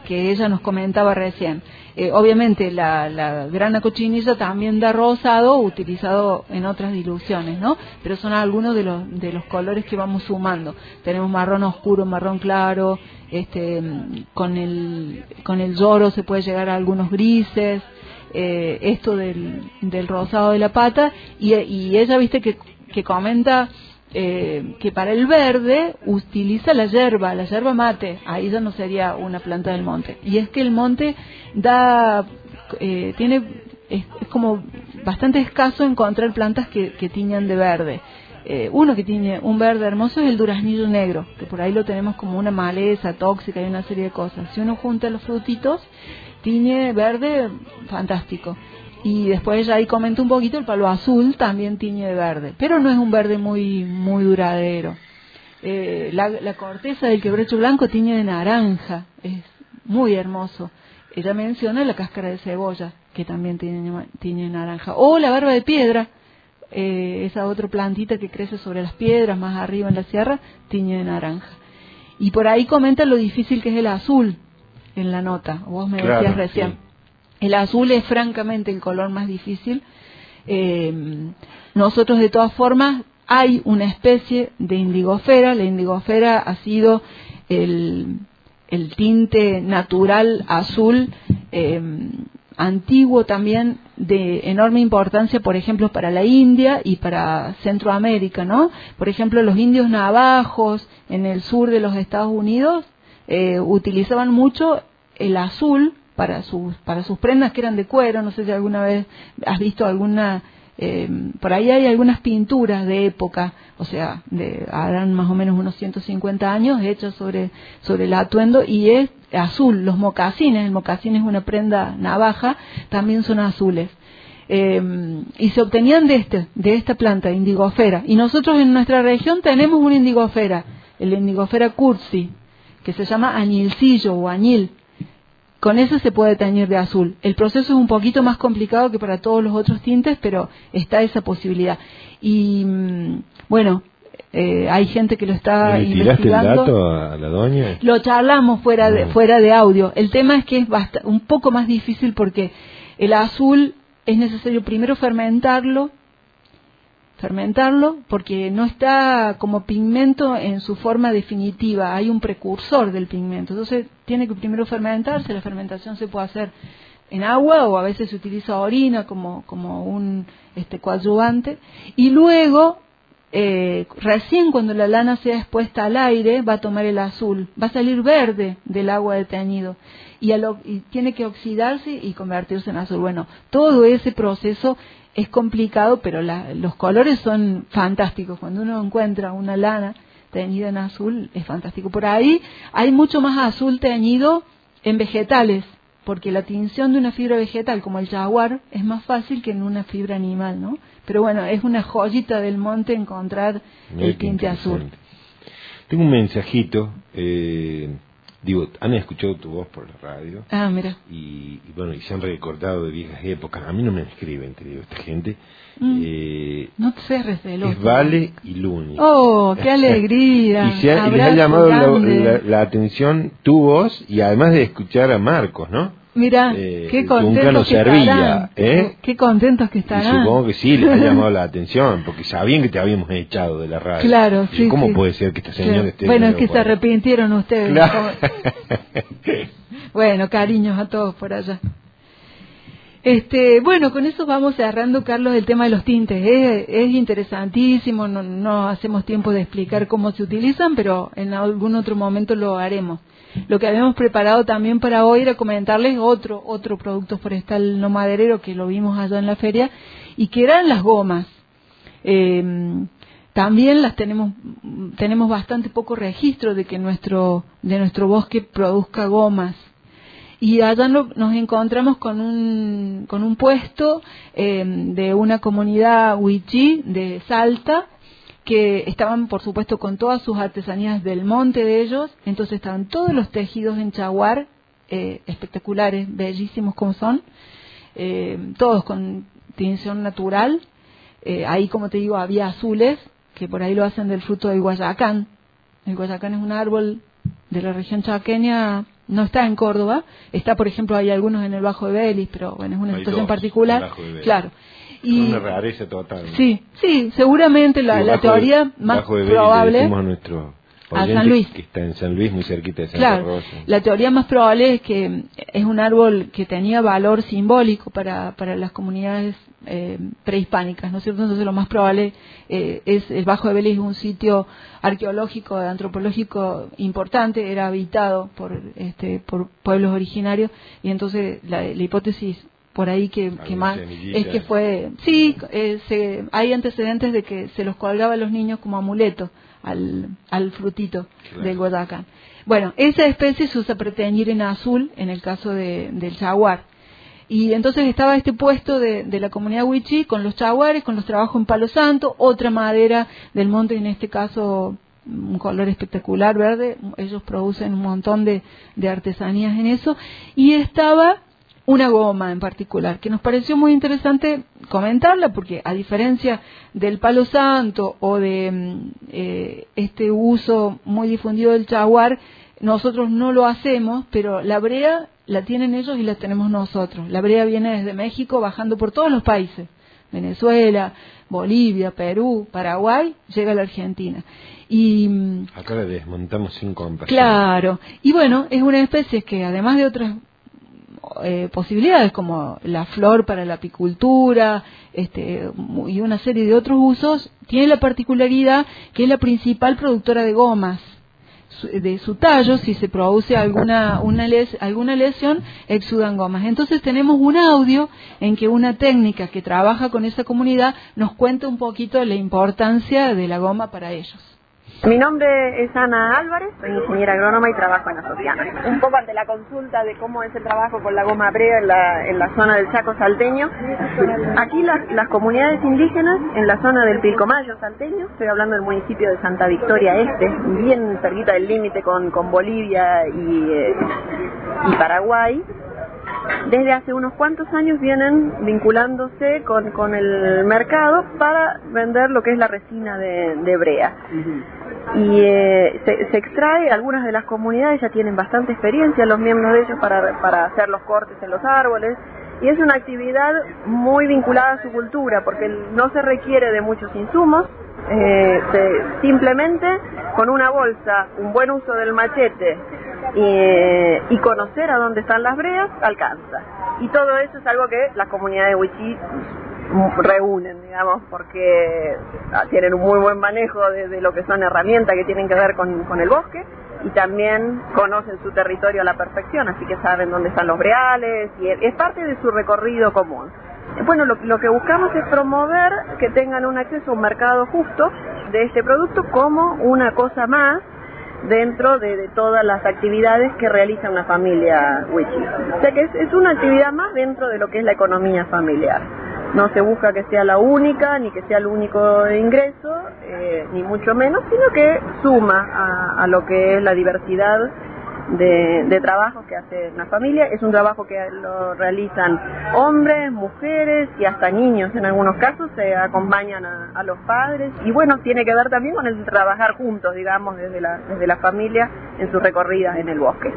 que ella nos comentaba recién. Eh, obviamente la, la grana cochinilla también da rosado, utilizado en otras diluciones, ¿no? Pero son algunos de los de los colores que vamos sumando. Tenemos marrón oscuro, marrón claro, este, con el con el lloro se puede llegar a algunos grises, eh, esto del, del rosado de la pata, y, y ella, viste, que, que comenta Eh, que para el verde utiliza la yerba, la yerba mate, ahí ya no sería una planta del monte. Y es que el monte da, eh, tiene, es, es como bastante escaso encontrar plantas que, que tiñan de verde. Eh, uno que tiene un verde hermoso es el duraznillo negro, que por ahí lo tenemos como una maleza tóxica y una serie de cosas. Si uno junta los frutitos, tiñe verde fantástico. Y después ya ahí comento un poquito, el palo azul también tiñe de verde, pero no es un verde muy muy duradero. Eh, la, la corteza del quebrecho blanco tiñe de naranja, es muy hermoso. Ella menciona la cáscara de cebolla, que también tiñe, tiñe de naranja. O la barba de piedra, eh, esa otra plantita que crece sobre las piedras, más arriba en la sierra, tiñe de naranja. Y por ahí comenta lo difícil que es el azul en la nota, vos me claro, decías recién. Sí. El azul es francamente el color más difícil. Eh, nosotros, de todas formas, hay una especie de indigofera. La indigofera ha sido el, el tinte natural azul eh, antiguo también, de enorme importancia, por ejemplo, para la India y para Centroamérica, ¿no? Por ejemplo, los indios navajos en el sur de los Estados Unidos eh, utilizaban mucho el azul para sus para sus prendas, que eran de cuero. No sé si alguna vez has visto alguna, eh, por ahí hay algunas pinturas de época, o sea, de harán más o menos unos ciento cincuenta años, hechas sobre sobre el atuendo, y es azul. Los mocasines, el mocasín es una prenda navaja, también son azules. Eh, y se obtenían de este de esta planta, indigofera, y nosotros en nuestra región tenemos una indigofera, el indigofera cursi, que se llama añilcillo o añil. Con eso se puede teñir de azul. El proceso es un poquito más complicado que para todos los otros tintes, pero está esa posibilidad. Y bueno, eh, hay gente que lo está ¿Le investigando. tiraste el dato a la doña? Lo charlamos fuera de, fuera de audio. El tema es que es bast- un poco más difícil porque el azul es necesario primero fermentarlo, fermentarlo porque no está como pigmento en su forma definitiva, hay un precursor del pigmento, entonces tiene que primero fermentarse. La fermentación se puede hacer en agua o a veces se utiliza orina como como un este coadyuvante, y luego eh, recién cuando la lana sea expuesta al aire va a tomar el azul, va a salir verde del agua de teñido y, a lo, y tiene que oxidarse y convertirse en azul. Bueno, todo ese proceso es complicado, pero la, los colores son fantásticos. Cuando uno encuentra una lana teñida en azul, es fantástico. Por ahí hay mucho más azul teñido en vegetales, porque la tinción de una fibra vegetal, como el jaguar, es más fácil que en una fibra animal, ¿no? Pero bueno, es una joyita del monte encontrar Mira el tinte azul. Tengo un mensajito, eh, digo, han escuchado tu voz por la radio. Ah, mira. Y, y bueno, y se han recordado de viejas épocas. A mí no me escriben, te digo, esta gente. Mm. Eh, No te cerres del es otro. Vale y Luni. ¡Oh, qué alegría! y, se ha, y les ha Abrazo llamado la, grande. la, la atención tu voz, y además de escuchar a Marcos, ¿no? Mira, Eh, qué que nunca contentos nos que servía, estarán. ¿eh? Qué contentos que Y estarán. supongo que sí, les ha llamado la atención, porque sabían que te habíamos echado de la radio. Claro, Y sí, ¿Cómo sí. puede ser que esta señora Claro. esté... Bueno, es medio que se por- arrepintieron ustedes. Claro. Bueno, cariños a todos por allá. Este, bueno, con eso vamos cerrando, Carlos, el tema de los tintes. Es, es interesantísimo, no, no hacemos tiempo de explicar cómo se utilizan, pero en algún otro momento lo haremos. Lo que habíamos preparado también para hoy era comentarles otro otro producto forestal no maderero que lo vimos allá en la feria, y que eran las gomas. Eh, también las tenemos tenemos bastante poco registro de que nuestro de nuestro bosque produzca gomas. Y allá no, nos encontramos con un con un puesto eh, de una comunidad huichí de Salta, que estaban, por supuesto, con todas sus artesanías del monte de ellos. Entonces estaban todos los tejidos en chaguar, eh, espectaculares, bellísimos como son, eh, todos con tinción natural. Eh, ahí, como te digo, había azules, que por ahí lo hacen del fruto del guayacán. El guayacán es un árbol de la región chaqueña no está en Córdoba, está por ejemplo hay algunos en el Bajo de Vélez, pero bueno, es una hay situación dos, particular, claro. Y una rareza total, ¿no? Sí, sí, seguramente la, sí, la teoría de, más bajo de probable a nuestro a San Luis, que está en San Luis, muy cerquita de Santa claro, Rosa. La teoría más probable es que es un árbol que tenía valor simbólico para, para las comunidades eh, prehispánicas, ¿no es cierto? Entonces lo más probable eh, es el Bajo de Vélez, es un sitio arqueológico, antropológico importante, era habitado por este por pueblos originarios, y entonces la, la hipótesis por ahí que, que más es que fue, sí, eh, se, hay antecedentes de que se los colgaba a los niños como amuleto al, al frutito, claro, del guayacán. Bueno, esa especie se usa para teñir en azul en el caso de, del jaguar. Y entonces estaba este puesto de, de la comunidad wichí con los jaguares, con los trabajos en palo santo, otra madera del monte, en este caso un color espectacular verde, ellos producen un montón de, de artesanías en eso, y estaba una goma en particular, que nos pareció muy interesante comentarla, porque a diferencia del palo santo o de eh, este uso muy difundido del jaguar, nosotros no lo hacemos, pero la brea la tienen ellos y la tenemos nosotros. La brea viene desde México, bajando por todos los países, Venezuela, Bolivia, Perú, Paraguay, llega a la Argentina. Y acá la desmontamos sin compasión. Claro, y bueno, es una especie que además de otras Eh, posibilidades como la flor para la apicultura, este, y una serie de otros usos, tiene la particularidad que es la principal productora de gomas. De su tallo, si se produce alguna una les, alguna lesión, exudan gomas. Entonces tenemos un audio en que una técnica que trabaja con esa comunidad nos cuenta un poquito de la importancia de la goma para ellos. Mi nombre es Ana Álvarez, soy ingeniera agrónoma y trabajo en Asociana. Un poco ante la consulta de cómo es el trabajo con la goma brea en la, en la zona del Chaco salteño. Aquí las, las comunidades indígenas en la zona del Pilcomayo salteño, estoy hablando del municipio de Santa Victoria Este, bien cerquita del límite con, con Bolivia y, eh, y Paraguay, desde hace unos cuantos años vienen vinculándose con, con el mercado para vender lo que es la resina de, de brea. Y eh, se, se extrae, algunas de las comunidades ya tienen bastante experiencia, los miembros de ellos, para, para hacer los cortes en los árboles, y es una actividad muy vinculada a su cultura, porque no se requiere de muchos insumos, eh, se, simplemente con una bolsa, un buen uso del machete, y, y conocer a dónde están las breas, alcanza. Y todo eso es algo que las comunidades wichí reúnen, digamos, porque tienen un muy buen manejo de, de lo que son herramientas que tienen que ver con, con el bosque, y también conocen su territorio a la perfección, así que saben dónde están los breales, y es parte de su recorrido común. Bueno, lo, lo que buscamos es promover que tengan un acceso a un mercado justo de este producto como una cosa más dentro de, de todas las actividades que realiza una familia wichí. O sea que es, es una actividad más dentro de lo que es la economía familiar. No se busca que sea la única, ni que sea el único ingreso, eh, ni mucho menos, sino que suma a, a lo que es la diversidad de, de trabajos que hace una familia. Es un trabajo que lo realizan hombres, mujeres y hasta niños en algunos casos, se acompañan a, a los padres. Y bueno, tiene que ver también con el trabajar juntos, digamos, desde la, desde la familia en sus recorridas en el bosque.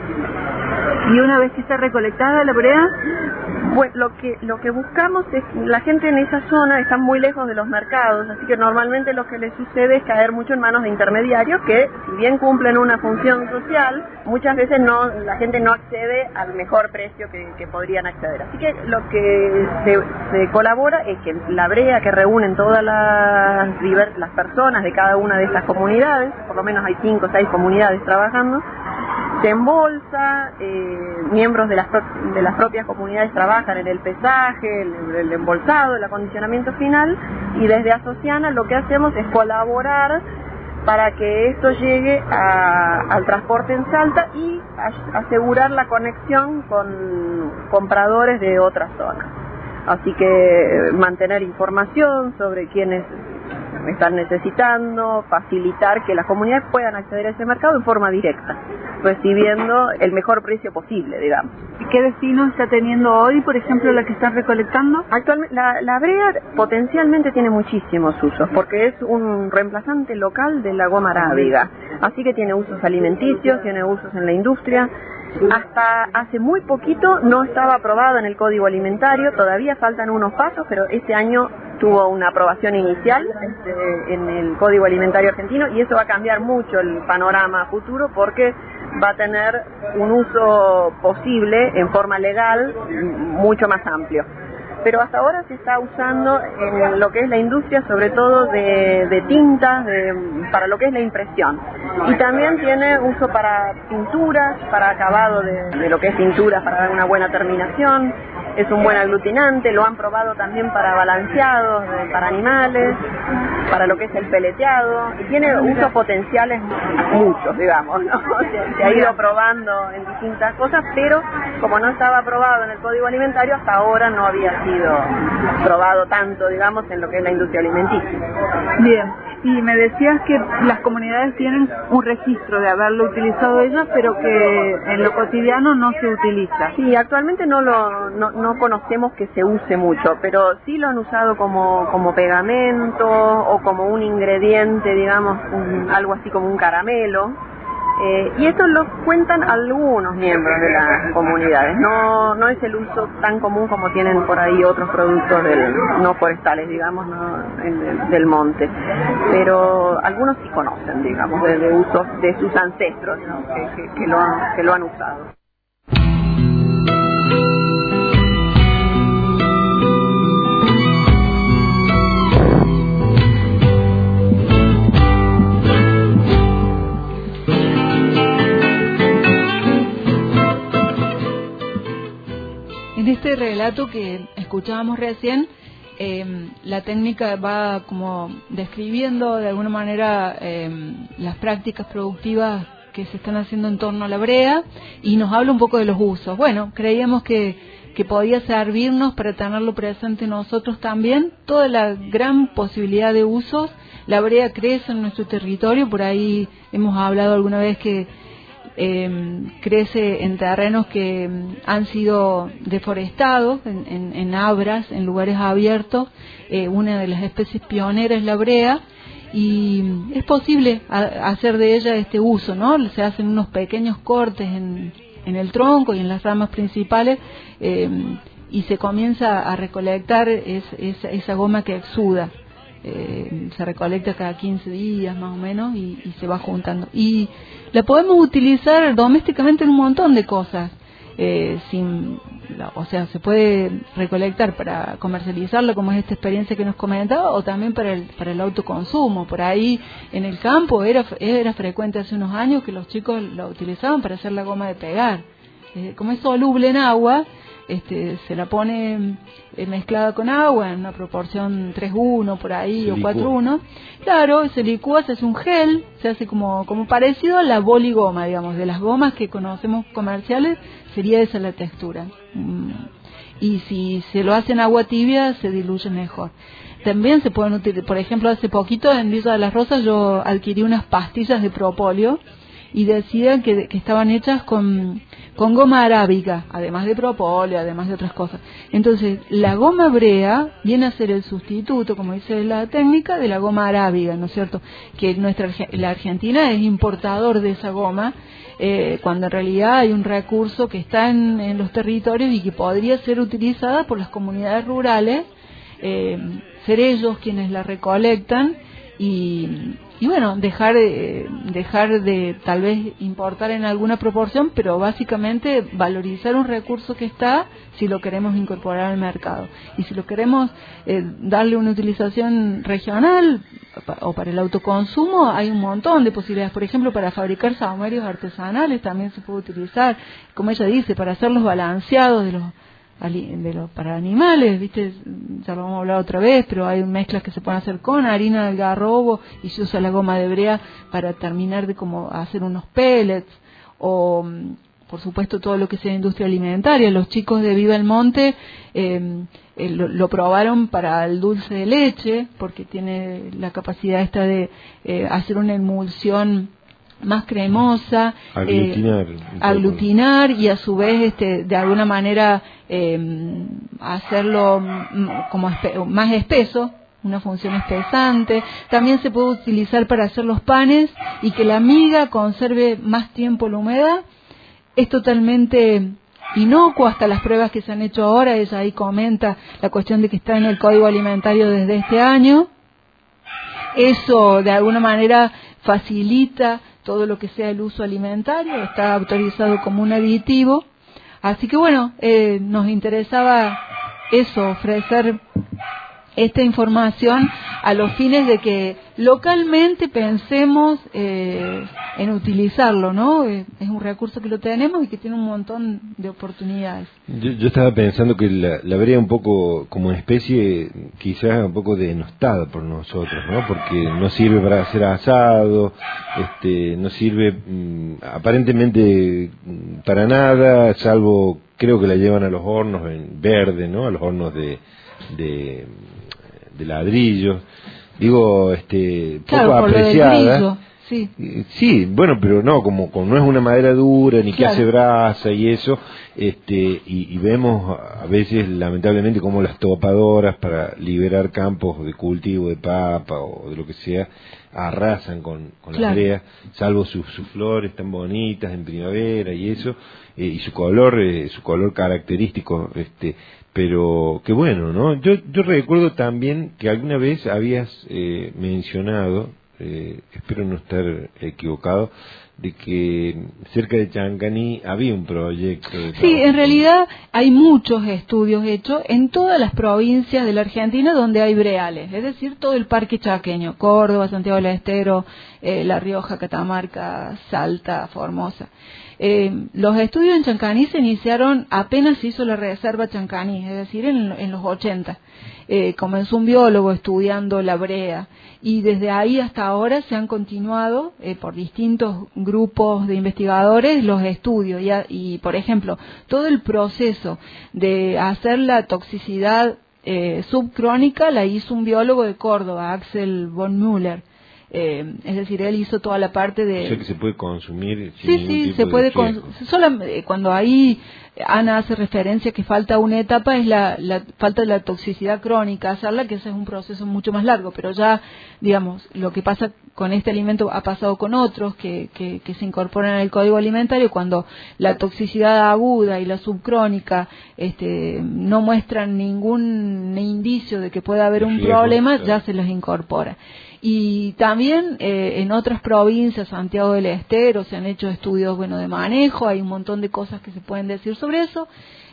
Y una vez que está recolectada la brea, bueno, lo que lo que buscamos es, la gente en esa zona está muy lejos de los mercados, así que normalmente lo que les sucede es caer mucho en manos de intermediarios que, si bien cumplen una función social, muchas veces no, la gente no accede al mejor precio que, que podrían acceder. Así que lo que se, se colabora es que la brea que reúnen todas las, las personas de cada una de estas comunidades, por lo menos hay cinco o seis comunidades trabajando, se embolsa, eh, miembros de las, de las propias comunidades trabajan en el pesaje, el, el embolsado, el acondicionamiento final, y desde Asociana lo que hacemos es colaborar para que esto llegue a, al transporte en Salta y a, asegurar la conexión con compradores de otras zonas. Así que mantener información sobre quiénes están necesitando, facilitar que las comunidades puedan acceder a ese mercado en forma directa, recibiendo el mejor precio posible, digamos. ¿Y qué destino está teniendo hoy, por ejemplo, la que están recolectando? Actualmente, la, la brea potencialmente tiene muchísimos usos, porque es un reemplazante local de la goma arábiga, así que tiene usos alimenticios, tiene usos en la industria. Hasta hace muy poquito no estaba aprobado en el Código Alimentario, todavía faltan unos pasos, pero este año tuvo una aprobación inicial este, en el Código Alimentario argentino, y eso va a cambiar mucho el panorama futuro porque va a tener un uso posible en forma legal mucho más amplio. Pero hasta ahora se está usando en lo que es la industria, sobre todo de, de tintas, de, para lo que es la impresión. Y también tiene uso para pinturas, para acabado de, de lo que es pinturas, para dar una buena terminación. Es un buen aglutinante, lo han probado también para balanceados, de, para animales, para lo que es el peleteado. Y tiene usos potenciales muchos, digamos, ¿no? Se, se ha ido probando en distintas cosas, pero como no estaba aprobado en el Código Alimentario, hasta ahora no había sido probado tanto, digamos, en lo que es la industria alimenticia. Bien, y me decías que las comunidades tienen un registro de haberlo utilizado ellas, pero que en lo cotidiano no se utiliza. Sí, actualmente no lo no, no conocemos que se use mucho, pero sí lo han usado como, como pegamento o como un ingrediente, digamos, un, algo así como un caramelo. Eh, y esto lo cuentan algunos miembros de las comunidades, no no es el uso tan común como tienen por ahí otros productos del, no forestales, digamos, no, del, del monte, pero algunos sí conocen, digamos, de, de usos de sus ancestros, ¿no? que, que, que, lo han, que lo han usado. En este relato que escuchábamos recién, eh, la técnica va como describiendo de alguna manera eh, las prácticas productivas que se están haciendo en torno a la brea, y nos habla un poco de los usos. Bueno, creíamos que, que podía servirnos para tenerlo presente nosotros también, toda la gran posibilidad de usos. La brea crece en nuestro territorio, por ahí hemos hablado alguna vez que Eh, crece en terrenos que han sido deforestados, en, en, en abras, en lugares abiertos. Eh, una de las especies pioneras es la brea, y es posible a, hacer de ella este uso, ¿no? Se hacen unos pequeños cortes en, en el tronco y en las ramas principales, eh, y se comienza a recolectar es, es, esa goma que exuda. Eh, se recolecta cada quince días más o menos, y, y se va juntando, y la podemos utilizar domésticamente en un montón de cosas. Eh, sin, o sea, se puede recolectar para comercializarlo, como es esta experiencia que nos comentaba, o también para el, para el autoconsumo. Por ahí en el campo era, era frecuente hace unos años que los chicos lo utilizaban para hacer la goma de pegar. Eh, como es soluble en agua, este, se la pone eh, mezclada con agua en una proporción tres uno por ahí, se o cuatro uno. Claro, se licúa, se hace un gel, se hace como, como parecido a la boligoma, digamos, de las gomas que conocemos comerciales, sería esa la textura. Mm. Y si se lo hace en agua tibia, se diluye mejor. También se pueden utilizar, por ejemplo, hace poquito en Villa de las Rosas yo adquirí unas pastillas de propóleo, y decían que, que estaban hechas con, con goma arábiga, además de propóleo, además de otras cosas. Entonces, la goma brea viene a ser el sustituto, como dice la técnica, de la goma arábiga, ¿no es cierto? Que nuestra la Argentina es importador de esa goma, eh, cuando en realidad hay un recurso que está en, en los territorios y que podría ser utilizada por las comunidades rurales, eh, ser ellos quienes la recolectan, y Y bueno, dejar, eh, dejar de tal vez importar en alguna proporción, pero básicamente valorizar un recurso que está, si lo queremos incorporar al mercado. Y si lo queremos eh, darle una utilización regional o para el autoconsumo, hay un montón de posibilidades. Por ejemplo, para fabricar sahumerios artesanales también se puede utilizar, como ella dice, para hacer los balanceados de los de los para animales, viste, ya lo vamos a hablar otra vez, pero hay mezclas que se pueden hacer con harina de algarrobo, y se usa la goma de brea para terminar de como hacer unos pellets, o por supuesto todo lo que sea industria alimentaria. Los chicos de Viva el Monte eh, eh, lo, lo probaron para el dulce de leche, porque tiene la capacidad esta de eh, hacer una emulsión más cremosa, aglutinar, eh, aglutinar y a su vez este de alguna manera eh, hacerlo como espe- más espeso, una función espesante. También se puede utilizar para hacer los panes y que la miga conserve más tiempo la humedad. es totalmente inocuo hasta las pruebas que se han hecho ahora. Ella ahí comenta la cuestión de que está en el Código Alimentario desde este año. Eso de alguna manera facilita todo lo que sea el uso alimentario, está autorizado como un aditivo. Así que bueno, eh, nos interesaba eso, ofrecer esta información a los fines de que localmente pensemos eh, en utilizarlo, ¿no? Eh, es un recurso que lo tenemos y que tiene un montón de oportunidades. Yo, yo estaba pensando que la, la brea un poco como especie quizás un poco denostada por nosotros, ¿no? Porque no sirve para hacer asado, este, no sirve mmm, aparentemente para nada, salvo creo que la llevan a los hornos en verde, ¿no? A los hornos de de, de ladrillos, digo, este, poco claro, por apreciada. Lo del brillo, sí. Sí, bueno, pero no, como, como no es una madera dura ni claro. que hace brasa y eso, este, y, y vemos a veces lamentablemente como las topadoras para liberar campos de cultivo de papa o de lo que sea arrasan con, con claro. las breas, salvo sus, sus flores tan bonitas en primavera y eso, eh, y su color, eh, su color característico, este, pero qué bueno, ¿no? Yo, yo recuerdo también que alguna vez habías eh, mencionado, eh, espero no estar equivocado, de que cerca de Chancaní había un proyecto. De sí, en realidad hay muchos estudios hechos en todas las provincias de la Argentina donde hay breales, es decir, todo el parque chaqueño, Córdoba, Santiago del Estero, eh, La Rioja, Catamarca, Salta, Formosa. Eh, los estudios en Chancaní se iniciaron apenas se hizo la reserva Chancaní, es decir, en, en los ochenta. Eh, comenzó un biólogo estudiando la brea y desde ahí hasta ahora se han continuado eh, por distintos grupos de investigadores los estudios y, a, y, por ejemplo, todo el proceso de hacer la toxicidad eh, subcrónica la hizo un biólogo de Córdoba, Axel von Müller. Eh, es decir, él hizo toda la parte de... O sea que se puede consumir sin sí, ningún sí, tipo se puede de con... Solo, cuando ahí Ana hace referencia que falta una etapa, es la, la falta de la toxicidad crónica, hacerla, que ese es un proceso mucho más largo, pero ya, digamos, lo que pasa con este alimento ha pasado con otros que, que, que se incorporan al Código Alimentario, cuando la toxicidad aguda y la subcrónica este, no muestran ningún indicio de que pueda haber un riesgo, problema, claro. ya se les incorpora. Y también eh, en otras provincias, Santiago del Estero, se han hecho estudios bueno de manejo, hay un montón de cosas que se pueden decir sobre eso,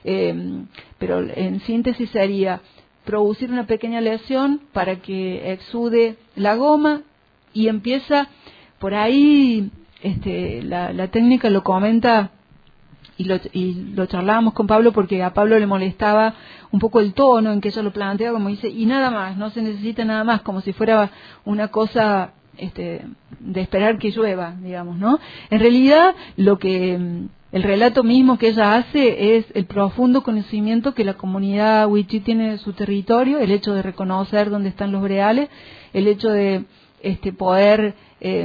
eh, pero en síntesis sería producir una pequeña lesión para que exude la goma y empieza por ahí, este, la, la técnica lo comenta y lo, y lo charlábamos con Pablo porque a Pablo le molestaba un poco el tono en que ella lo plantea, como dice, y nada más, no se necesita nada más, como si fuera una cosa este, de esperar que llueva, digamos, ¿no? En realidad, lo que el relato mismo que ella hace es el profundo conocimiento que la comunidad wichí tiene de su territorio, el hecho de reconocer dónde están los breales, el hecho de este, poder eh,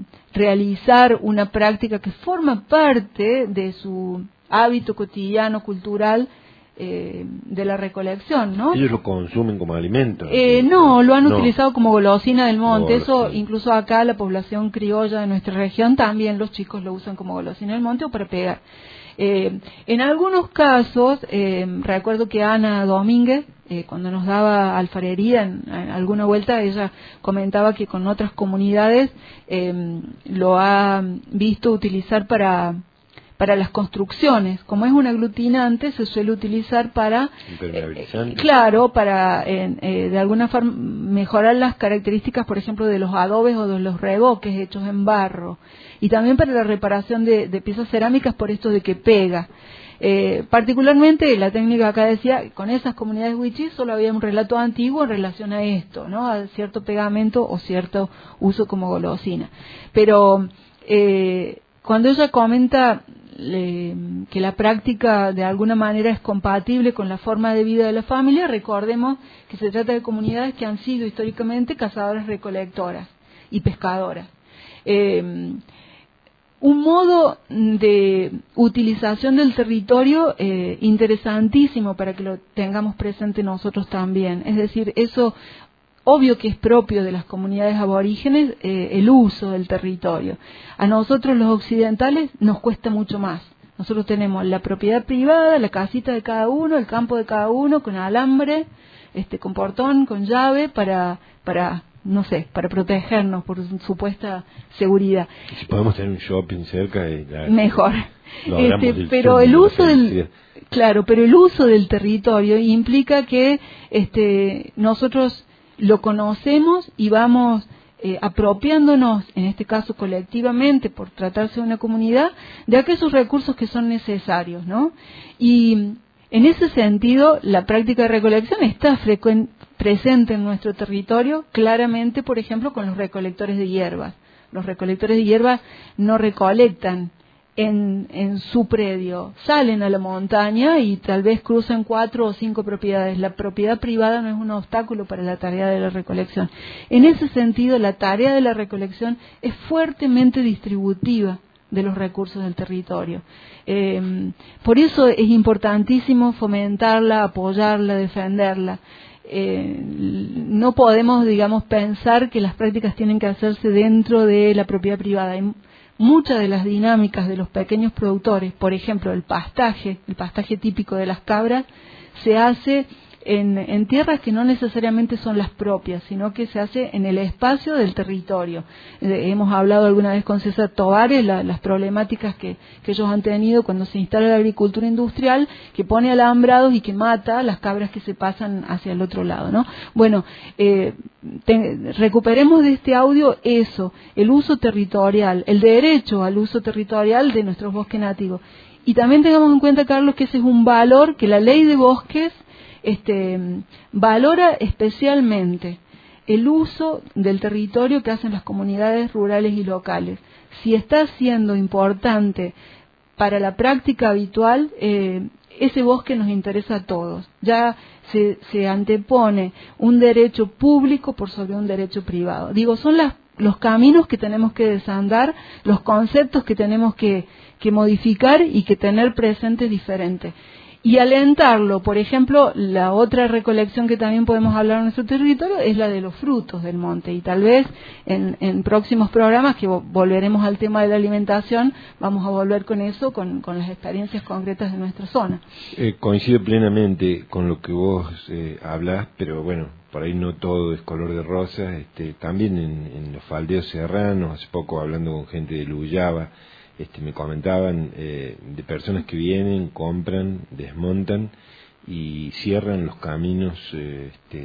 realizar una práctica que forma parte de su hábito cotidiano, cultural, eh, de la recolección, ¿no? Ellos lo consumen como alimento. Eh, no, lo han no. utilizado como golosina del monte. Golosina. Eso, incluso acá la población criolla de nuestra región también los chicos lo usan como golosina del monte o para pegar. Eh, en algunos casos, eh, recuerdo que Ana Domínguez, eh, cuando nos daba alfarería en, en alguna vuelta, ella comentaba que con otras comunidades eh, lo ha visto utilizar para para las construcciones. Como es un aglutinante, se suele utilizar para, impermeabilizante. Eh, claro, para eh, eh, de alguna forma mejorar las características, por ejemplo, de los adobes o de los revoques hechos en barro. Y también para la reparación de, de piezas cerámicas por esto de que pega. Eh, particularmente la técnica acá decía, con esas comunidades wichí solo había un relato antiguo en relación a esto, ¿no? A cierto pegamento o cierto uso como golosina. Pero eh, cuando ella comenta le, que la práctica de alguna manera es compatible con la forma de vida de la familia, recordemos que se trata de comunidades que han sido históricamente cazadoras recolectoras y pescadoras. Eh, un modo de utilización del territorio eh, interesantísimo para que lo tengamos presente nosotros también. Es decir, eso obvio que es propio de las comunidades aborígenes, eh, el uso del territorio. A nosotros los occidentales nos cuesta mucho más, Nosotros tenemos la propiedad privada, la casita de cada uno, el campo de cada uno, con alambre, este, con portón, con llave, para, para, no sé, para protegernos por supuesta seguridad. Si podemos tener un shopping cerca, eh, la, mejor. Este, del pero el uso del, claro, pero el uso del territorio implica que, este, nosotros lo conocemos y vamos Eh, apropiándonos, en este caso colectivamente, por tratarse de una comunidad, de aquellos recursos que son necesarios, ¿no? Y en ese sentido, la práctica de recolección está frecuen- presente en nuestro territorio, claramente, por ejemplo, con los recolectores de hierbas. Los recolectores de hierbas no recolectan en, en su predio, salen a la montaña y tal vez cruzan cuatro o cinco propiedades. La propiedad privada no es un obstáculo para la tarea de la recolección. En ese sentido, la tarea de la recolección es fuertemente distributiva de los recursos del territorio. Eh, por eso es importantísimo fomentarla, apoyarla, defenderla. Eh, no podemos, digamos, pensar que las prácticas tienen que hacerse dentro de la propiedad privada. Hay muchas de las dinámicas de los pequeños productores, por ejemplo, el pastaje, el pastaje típico de las cabras, se hace en, en tierras que no necesariamente son las propias, sino que se hace en el espacio del territorio. Eh, hemos hablado alguna vez con César Tovares la, las problemáticas que, que ellos han tenido cuando se instala la agricultura industrial, que pone alambrados y que mata a las cabras que se pasan hacia el otro lado, ¿no? Bueno, eh, te, recuperemos de este audio eso, el uso territorial, el derecho al uso territorial de nuestros bosques nativos. Y también tengamos en cuenta, Carlos, que ese es un valor que la ley de bosques Este, valora especialmente el uso del territorio que hacen las comunidades rurales y locales. Si está siendo importante para la práctica habitual, eh, ese bosque nos interesa a todos. Ya se, se antepone un derecho público por sobre un derecho privado. Digo, son las, los caminos que tenemos que desandar, los conceptos que tenemos que, que modificar y que tener presentes diferentes. Y alentarlo. Por ejemplo, la otra recolección que también podemos hablar en nuestro territorio es la de los frutos del monte, y tal vez en, en próximos programas, que volveremos al tema de la alimentación, vamos a volver con eso, con, con las experiencias concretas de nuestra zona. Eh, coincido plenamente con lo que vos eh, hablás, pero bueno, por ahí no todo es color de rosa. Este, también en, en los faldeos serranos, hace poco hablando con gente de Luyaba, Este, me comentaban eh, de personas que vienen, compran, desmontan y cierran los caminos, eh, este,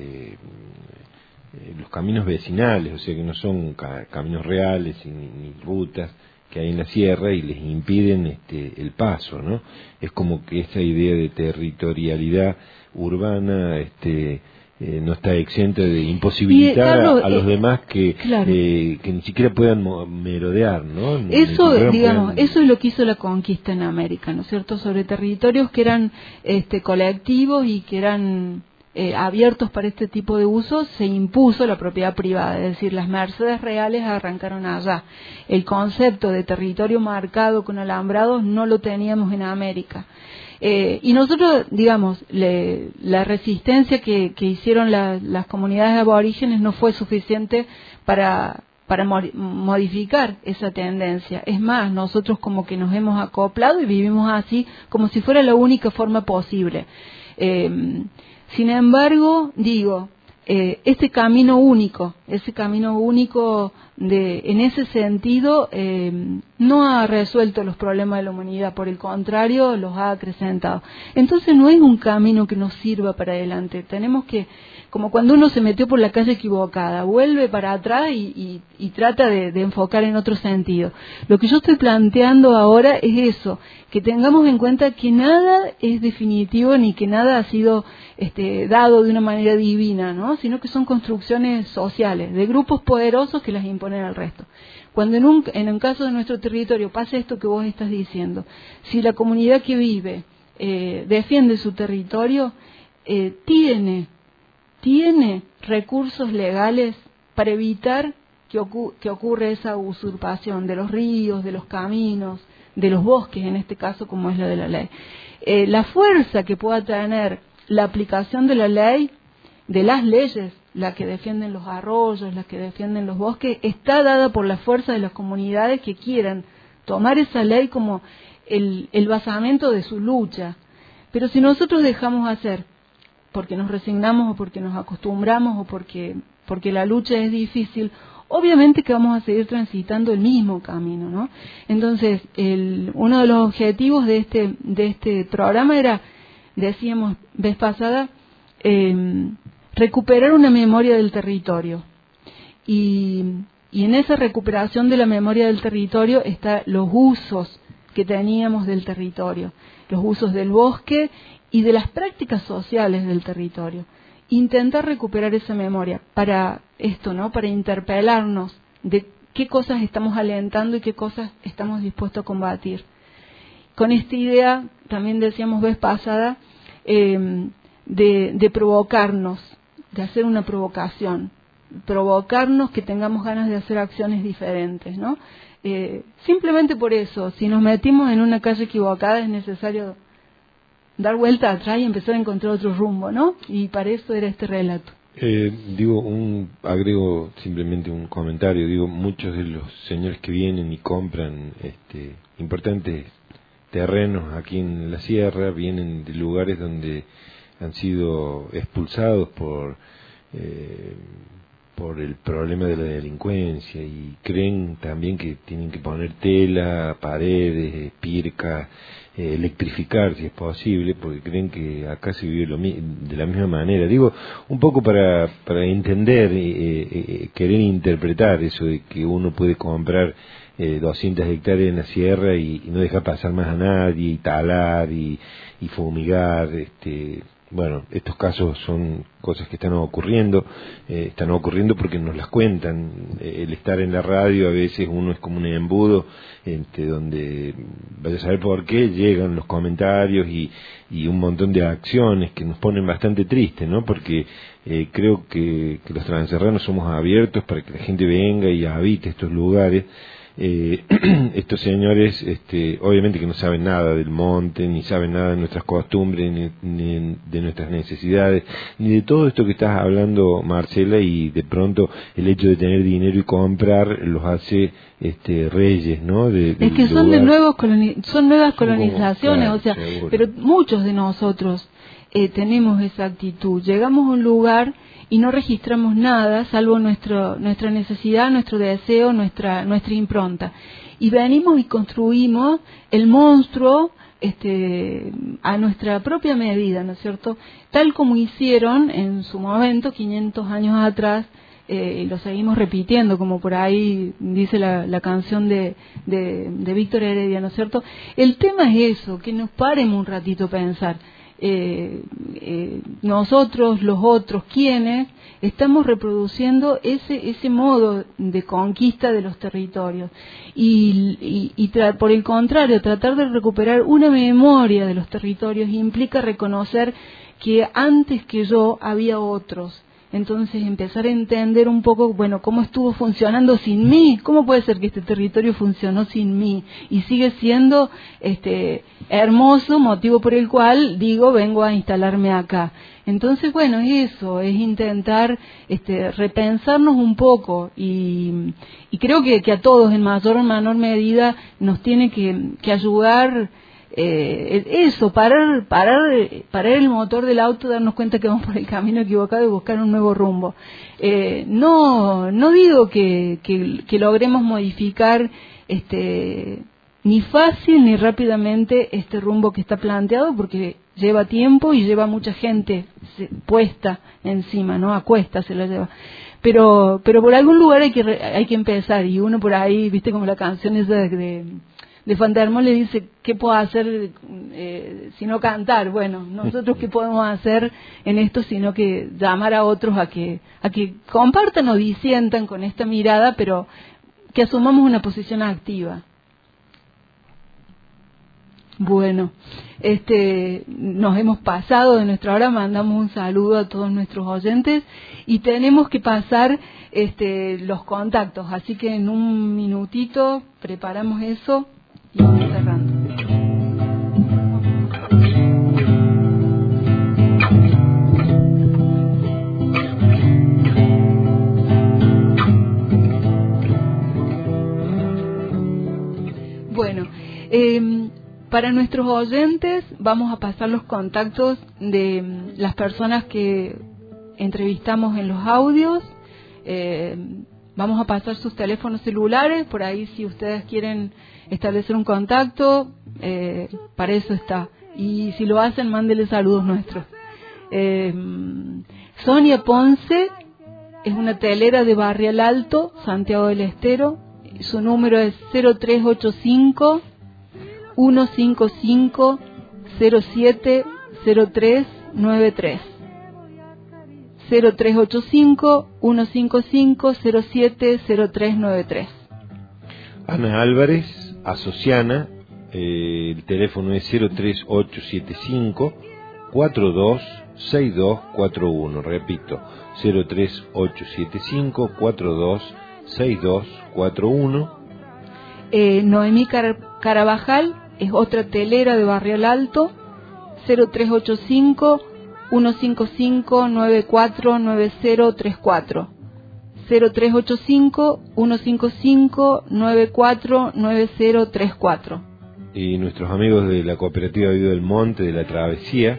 eh, los caminos vecinales, o sea que no son ca caminos reales ni, ni rutas que hay en la sierra, y les impiden este, el paso, ¿no? Es como que esa idea de territorialidad urbana, este, Eh, no está exenta de imposibilitar y, Carlos, a, a los eh, demás que, claro. eh, que ni siquiera puedan merodear, ¿no? Eso, digamos, puedan... eso es lo que hizo la conquista en América, ¿no es cierto? Sobre territorios que eran este, colectivos y que eran eh, abiertos para este tipo de uso, se impuso la propiedad privada, es decir, las mercedes reales arrancaron allá. El concepto de territorio marcado con alambrados no lo teníamos en América. Eh, y nosotros, digamos, le, la resistencia que, que hicieron la, las comunidades aborígenes no fue suficiente para, para modificar esa tendencia. Es más, nosotros como que nos hemos acoplado y vivimos así como si fuera la única forma posible. Eh, sin embargo, digo, eh, este camino único, ese camino único de, en ese sentido, eh, no ha resuelto los problemas de la humanidad, por el contrario, los ha acrecentado. Entonces no es un camino que nos sirva para adelante. Tenemos que, como cuando uno se metió por la calle equivocada, vuelve para atrás y, y, y trata de, de enfocar en otro sentido. Lo que yo estoy planteando ahora es eso, que tengamos en cuenta que nada es definitivo ni que nada ha sido este, dado de una manera divina, ¿no? Sino que son construcciones sociales, de grupos poderosos que las imponen al resto. Cuando en un, en un caso de nuestro territorio pasa esto que vos estás diciendo, si la comunidad que vive eh, defiende su territorio, eh, tiene, tiene recursos legales para evitar que, ocu que ocurra esa usurpación de los ríos, de los caminos, de los bosques, en este caso, como es la de la ley. Eh, la fuerza que pueda tener la aplicación de la ley, de las leyes, la que defienden los arroyos, las que defienden los bosques, está dada por la fuerza de las comunidades que quieran tomar esa ley como el, el basamento de su lucha. Pero si nosotros dejamos hacer, porque nos resignamos o porque nos acostumbramos o porque, porque la lucha es difícil, obviamente que vamos a seguir transitando el mismo camino, ¿no? Entonces, el, uno de los objetivos de este, de este programa era, decíamos vez pasada, eh, recuperar una memoria del territorio. Y, y en esa recuperación de la memoria del territorio están los usos que teníamos del territorio, los usos del bosque y de las prácticas sociales del territorio. Intentar recuperar esa memoria para esto, ¿no? Para interpelarnos de qué cosas estamos alentando y qué cosas estamos dispuestos a combatir. Con esta idea, también decíamos vez pasada, eh, de, de provocarnos, de hacer una provocación, provocarnos que tengamos ganas de hacer acciones diferentes, ¿no? Eh, simplemente por eso, si nos metimos en una calle equivocada es necesario dar vuelta atrás y empezar a encontrar otro rumbo, ¿no? Y para eso era este relato. Eh, digo, un agrego simplemente un comentario. Digo, muchos de los señores que vienen y compran este, importantes terrenos aquí en la sierra vienen de lugares donde han sido expulsados por eh, por el problema de la delincuencia y creen también que tienen que poner tela, paredes, pirca, eh, electrificar si es posible, porque creen que acá se vive lo mi- de la misma manera. Digo, un poco para, para entender, eh, eh, querer interpretar eso de que uno puede comprar eh, doscientas hectáreas en la sierra y, y no dejar pasar más a nadie, y talar y, y fumigar, este... Bueno, estos casos son cosas que están ocurriendo, eh, están ocurriendo porque nos las cuentan. Eh, el estar en la radio a veces uno es como un embudo, este, donde vaya a saber por qué llegan los comentarios y, y un montón de acciones que nos ponen bastante tristes, ¿no? Porque eh, creo que, que los transerranos somos abiertos para que la gente venga y habite estos lugares. Eh, estos señores este, obviamente que no saben nada del monte, ni saben nada de nuestras costumbres, ni, ni de nuestras necesidades, ni de todo esto que estás hablando, Marcela, y de pronto el hecho de tener dinero y comprar los hace este, reyes, ¿no? De, es que son de nuevos coloni- son nuevas colonizaciones, como, claro, o sea, seguro. pero muchos de nosotros eh, tenemos esa actitud. Llegamos a un lugar y no registramos nada salvo nuestro, nuestra necesidad, nuestro deseo, nuestra, nuestra impronta. Y venimos y construimos el monstruo este, a nuestra propia medida, ¿no es cierto? Tal como hicieron en su momento, quinientos años atrás, eh, y lo seguimos repitiendo, como por ahí dice la, la canción de, de, de Víctor Heredia, ¿no es cierto? El tema es eso, que nos paremos un ratito a pensar. Eh, eh, nosotros, los otros, quienes estamos reproduciendo ese ese modo de conquista de los territorios y, y, y tra- por el contrario, tratar de recuperar una memoria de los territorios implica reconocer que antes que yo había otros. Entonces empezar a entender un poco, bueno, cómo estuvo funcionando sin mí, cómo puede ser que este territorio funcionó sin mí y sigue siendo este hermoso, motivo por el cual digo vengo a instalarme acá. Entonces, bueno, es eso, es intentar este, repensarnos un poco y, y creo que, que a todos en mayor o menor medida nos tiene que, que ayudar. Eh, eso, parar, parar, parar el motor del auto, darnos cuenta que vamos por el camino equivocado y buscar un nuevo rumbo. Eh, no, no digo que, que, que logremos modificar este, ni fácil ni rápidamente este rumbo que está planteado, porque lleva tiempo y lleva mucha gente puesta encima, ¿no? A cuestas se la lleva. Pero, pero por algún lugar hay que hay que empezar y uno por ahí, viste como la canción esa de, de de Fantasma le dice, ¿qué puedo hacer eh, sino cantar? Bueno, nosotros qué podemos hacer en esto sino que llamar a otros a que a que compartan o disientan con esta mirada, pero que asumamos una posición activa. Bueno, este, nos hemos pasado de nuestra hora, mandamos un saludo a todos nuestros oyentes y tenemos que pasar este, los contactos, así que en un minutito preparamos eso. Y vamos cerrando. Bueno, eh, Para nuestros oyentes vamos a pasar los contactos de mm, las personas que entrevistamos en los audios. Eh, vamos a pasar sus teléfonos celulares, por ahí si ustedes quieren establecer un contacto, eh, para eso está. Y si lo hacen, mándenle saludos nuestros. Eh, Sonia Ponce es una telera de Barrial Alto, Santiago del Estero. Su número es cero tres ocho cinco, uno cinco cinco, cero siete cero tres nueve tres. cero tres ocho cinco, uno cinco cinco, cero siete cero tres nueve tres. Ana Álvarez, Asociana, eh, el teléfono es cero tres ocho siete cinco, cuatro dos seis dos cuatro uno. Repito, cero tres ocho siete cinco, cuatro dos seis dos cuatro uno. Eh, Noemí Car- Carabajal es otra telera de Barrial Alto, cero tres ocho cinco, uno cinco cinco, nueve cuatro nueve cero tres cuatro. cero tres ocho cinco, uno cinco cinco, nueve cuatro nueve cero tres cuatro. Y nuestros amigos de la Cooperativa Viva del Monte, de la Travesía,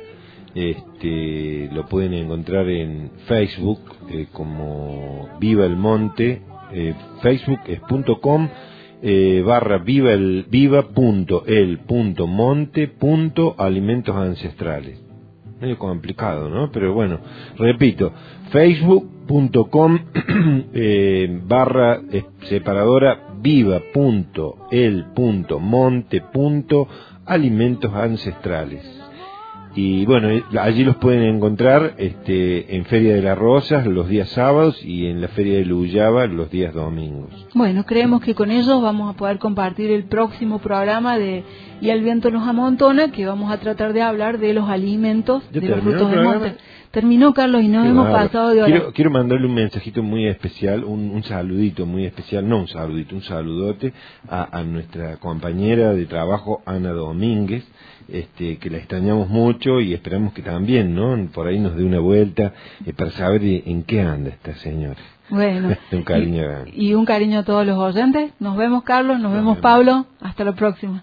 este, lo pueden encontrar en Facebook eh, como Viva el Monte. Eh, Facebook es punto com eh, barra viva el viva punto el punto monte punto alimentos ancestrales. Medio complicado, ¿no? Pero bueno, repito, facebook punto com eh, barra eh, separadora viva punto el punto monte punto alimentos ancestrales. Y bueno, allí los pueden encontrar este, en Feria de las Rosas los días sábados y en la Feria de Luyaba los días domingos. Bueno, creemos que con ellos vamos a poder compartir el próximo programa de Y el viento nos amontona, que vamos a tratar de hablar de los alimentos, de los frutos del monte. Terminó, Carlos, y nos Qué hemos bárbaro. pasado de hora. Quiero, quiero mandarle un mensajito muy especial, un, un saludito muy especial, no un saludito, un saludote a, a nuestra compañera de trabajo, Ana Domínguez, este, que la extrañamos mucho y esperamos que también, ¿no? Por ahí nos dé una vuelta eh, para saber en qué anda esta señora. Bueno, un cariño y, y un cariño a todos los oyentes. Nos vemos, Carlos, nos, nos vemos, vemos, Pablo. Hasta la próxima.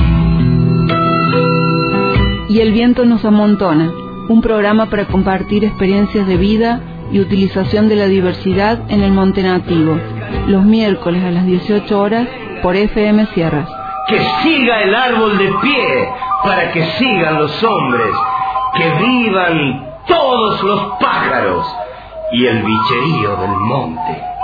Y el viento nos amontona, un programa para compartir experiencias de vida y utilización de la diversidad en el monte nativo, los miércoles a las dieciocho horas por F M Sierras. Que siga el árbol de pie para que sigan los hombres, que vivan todos los pájaros y el bicherío del monte.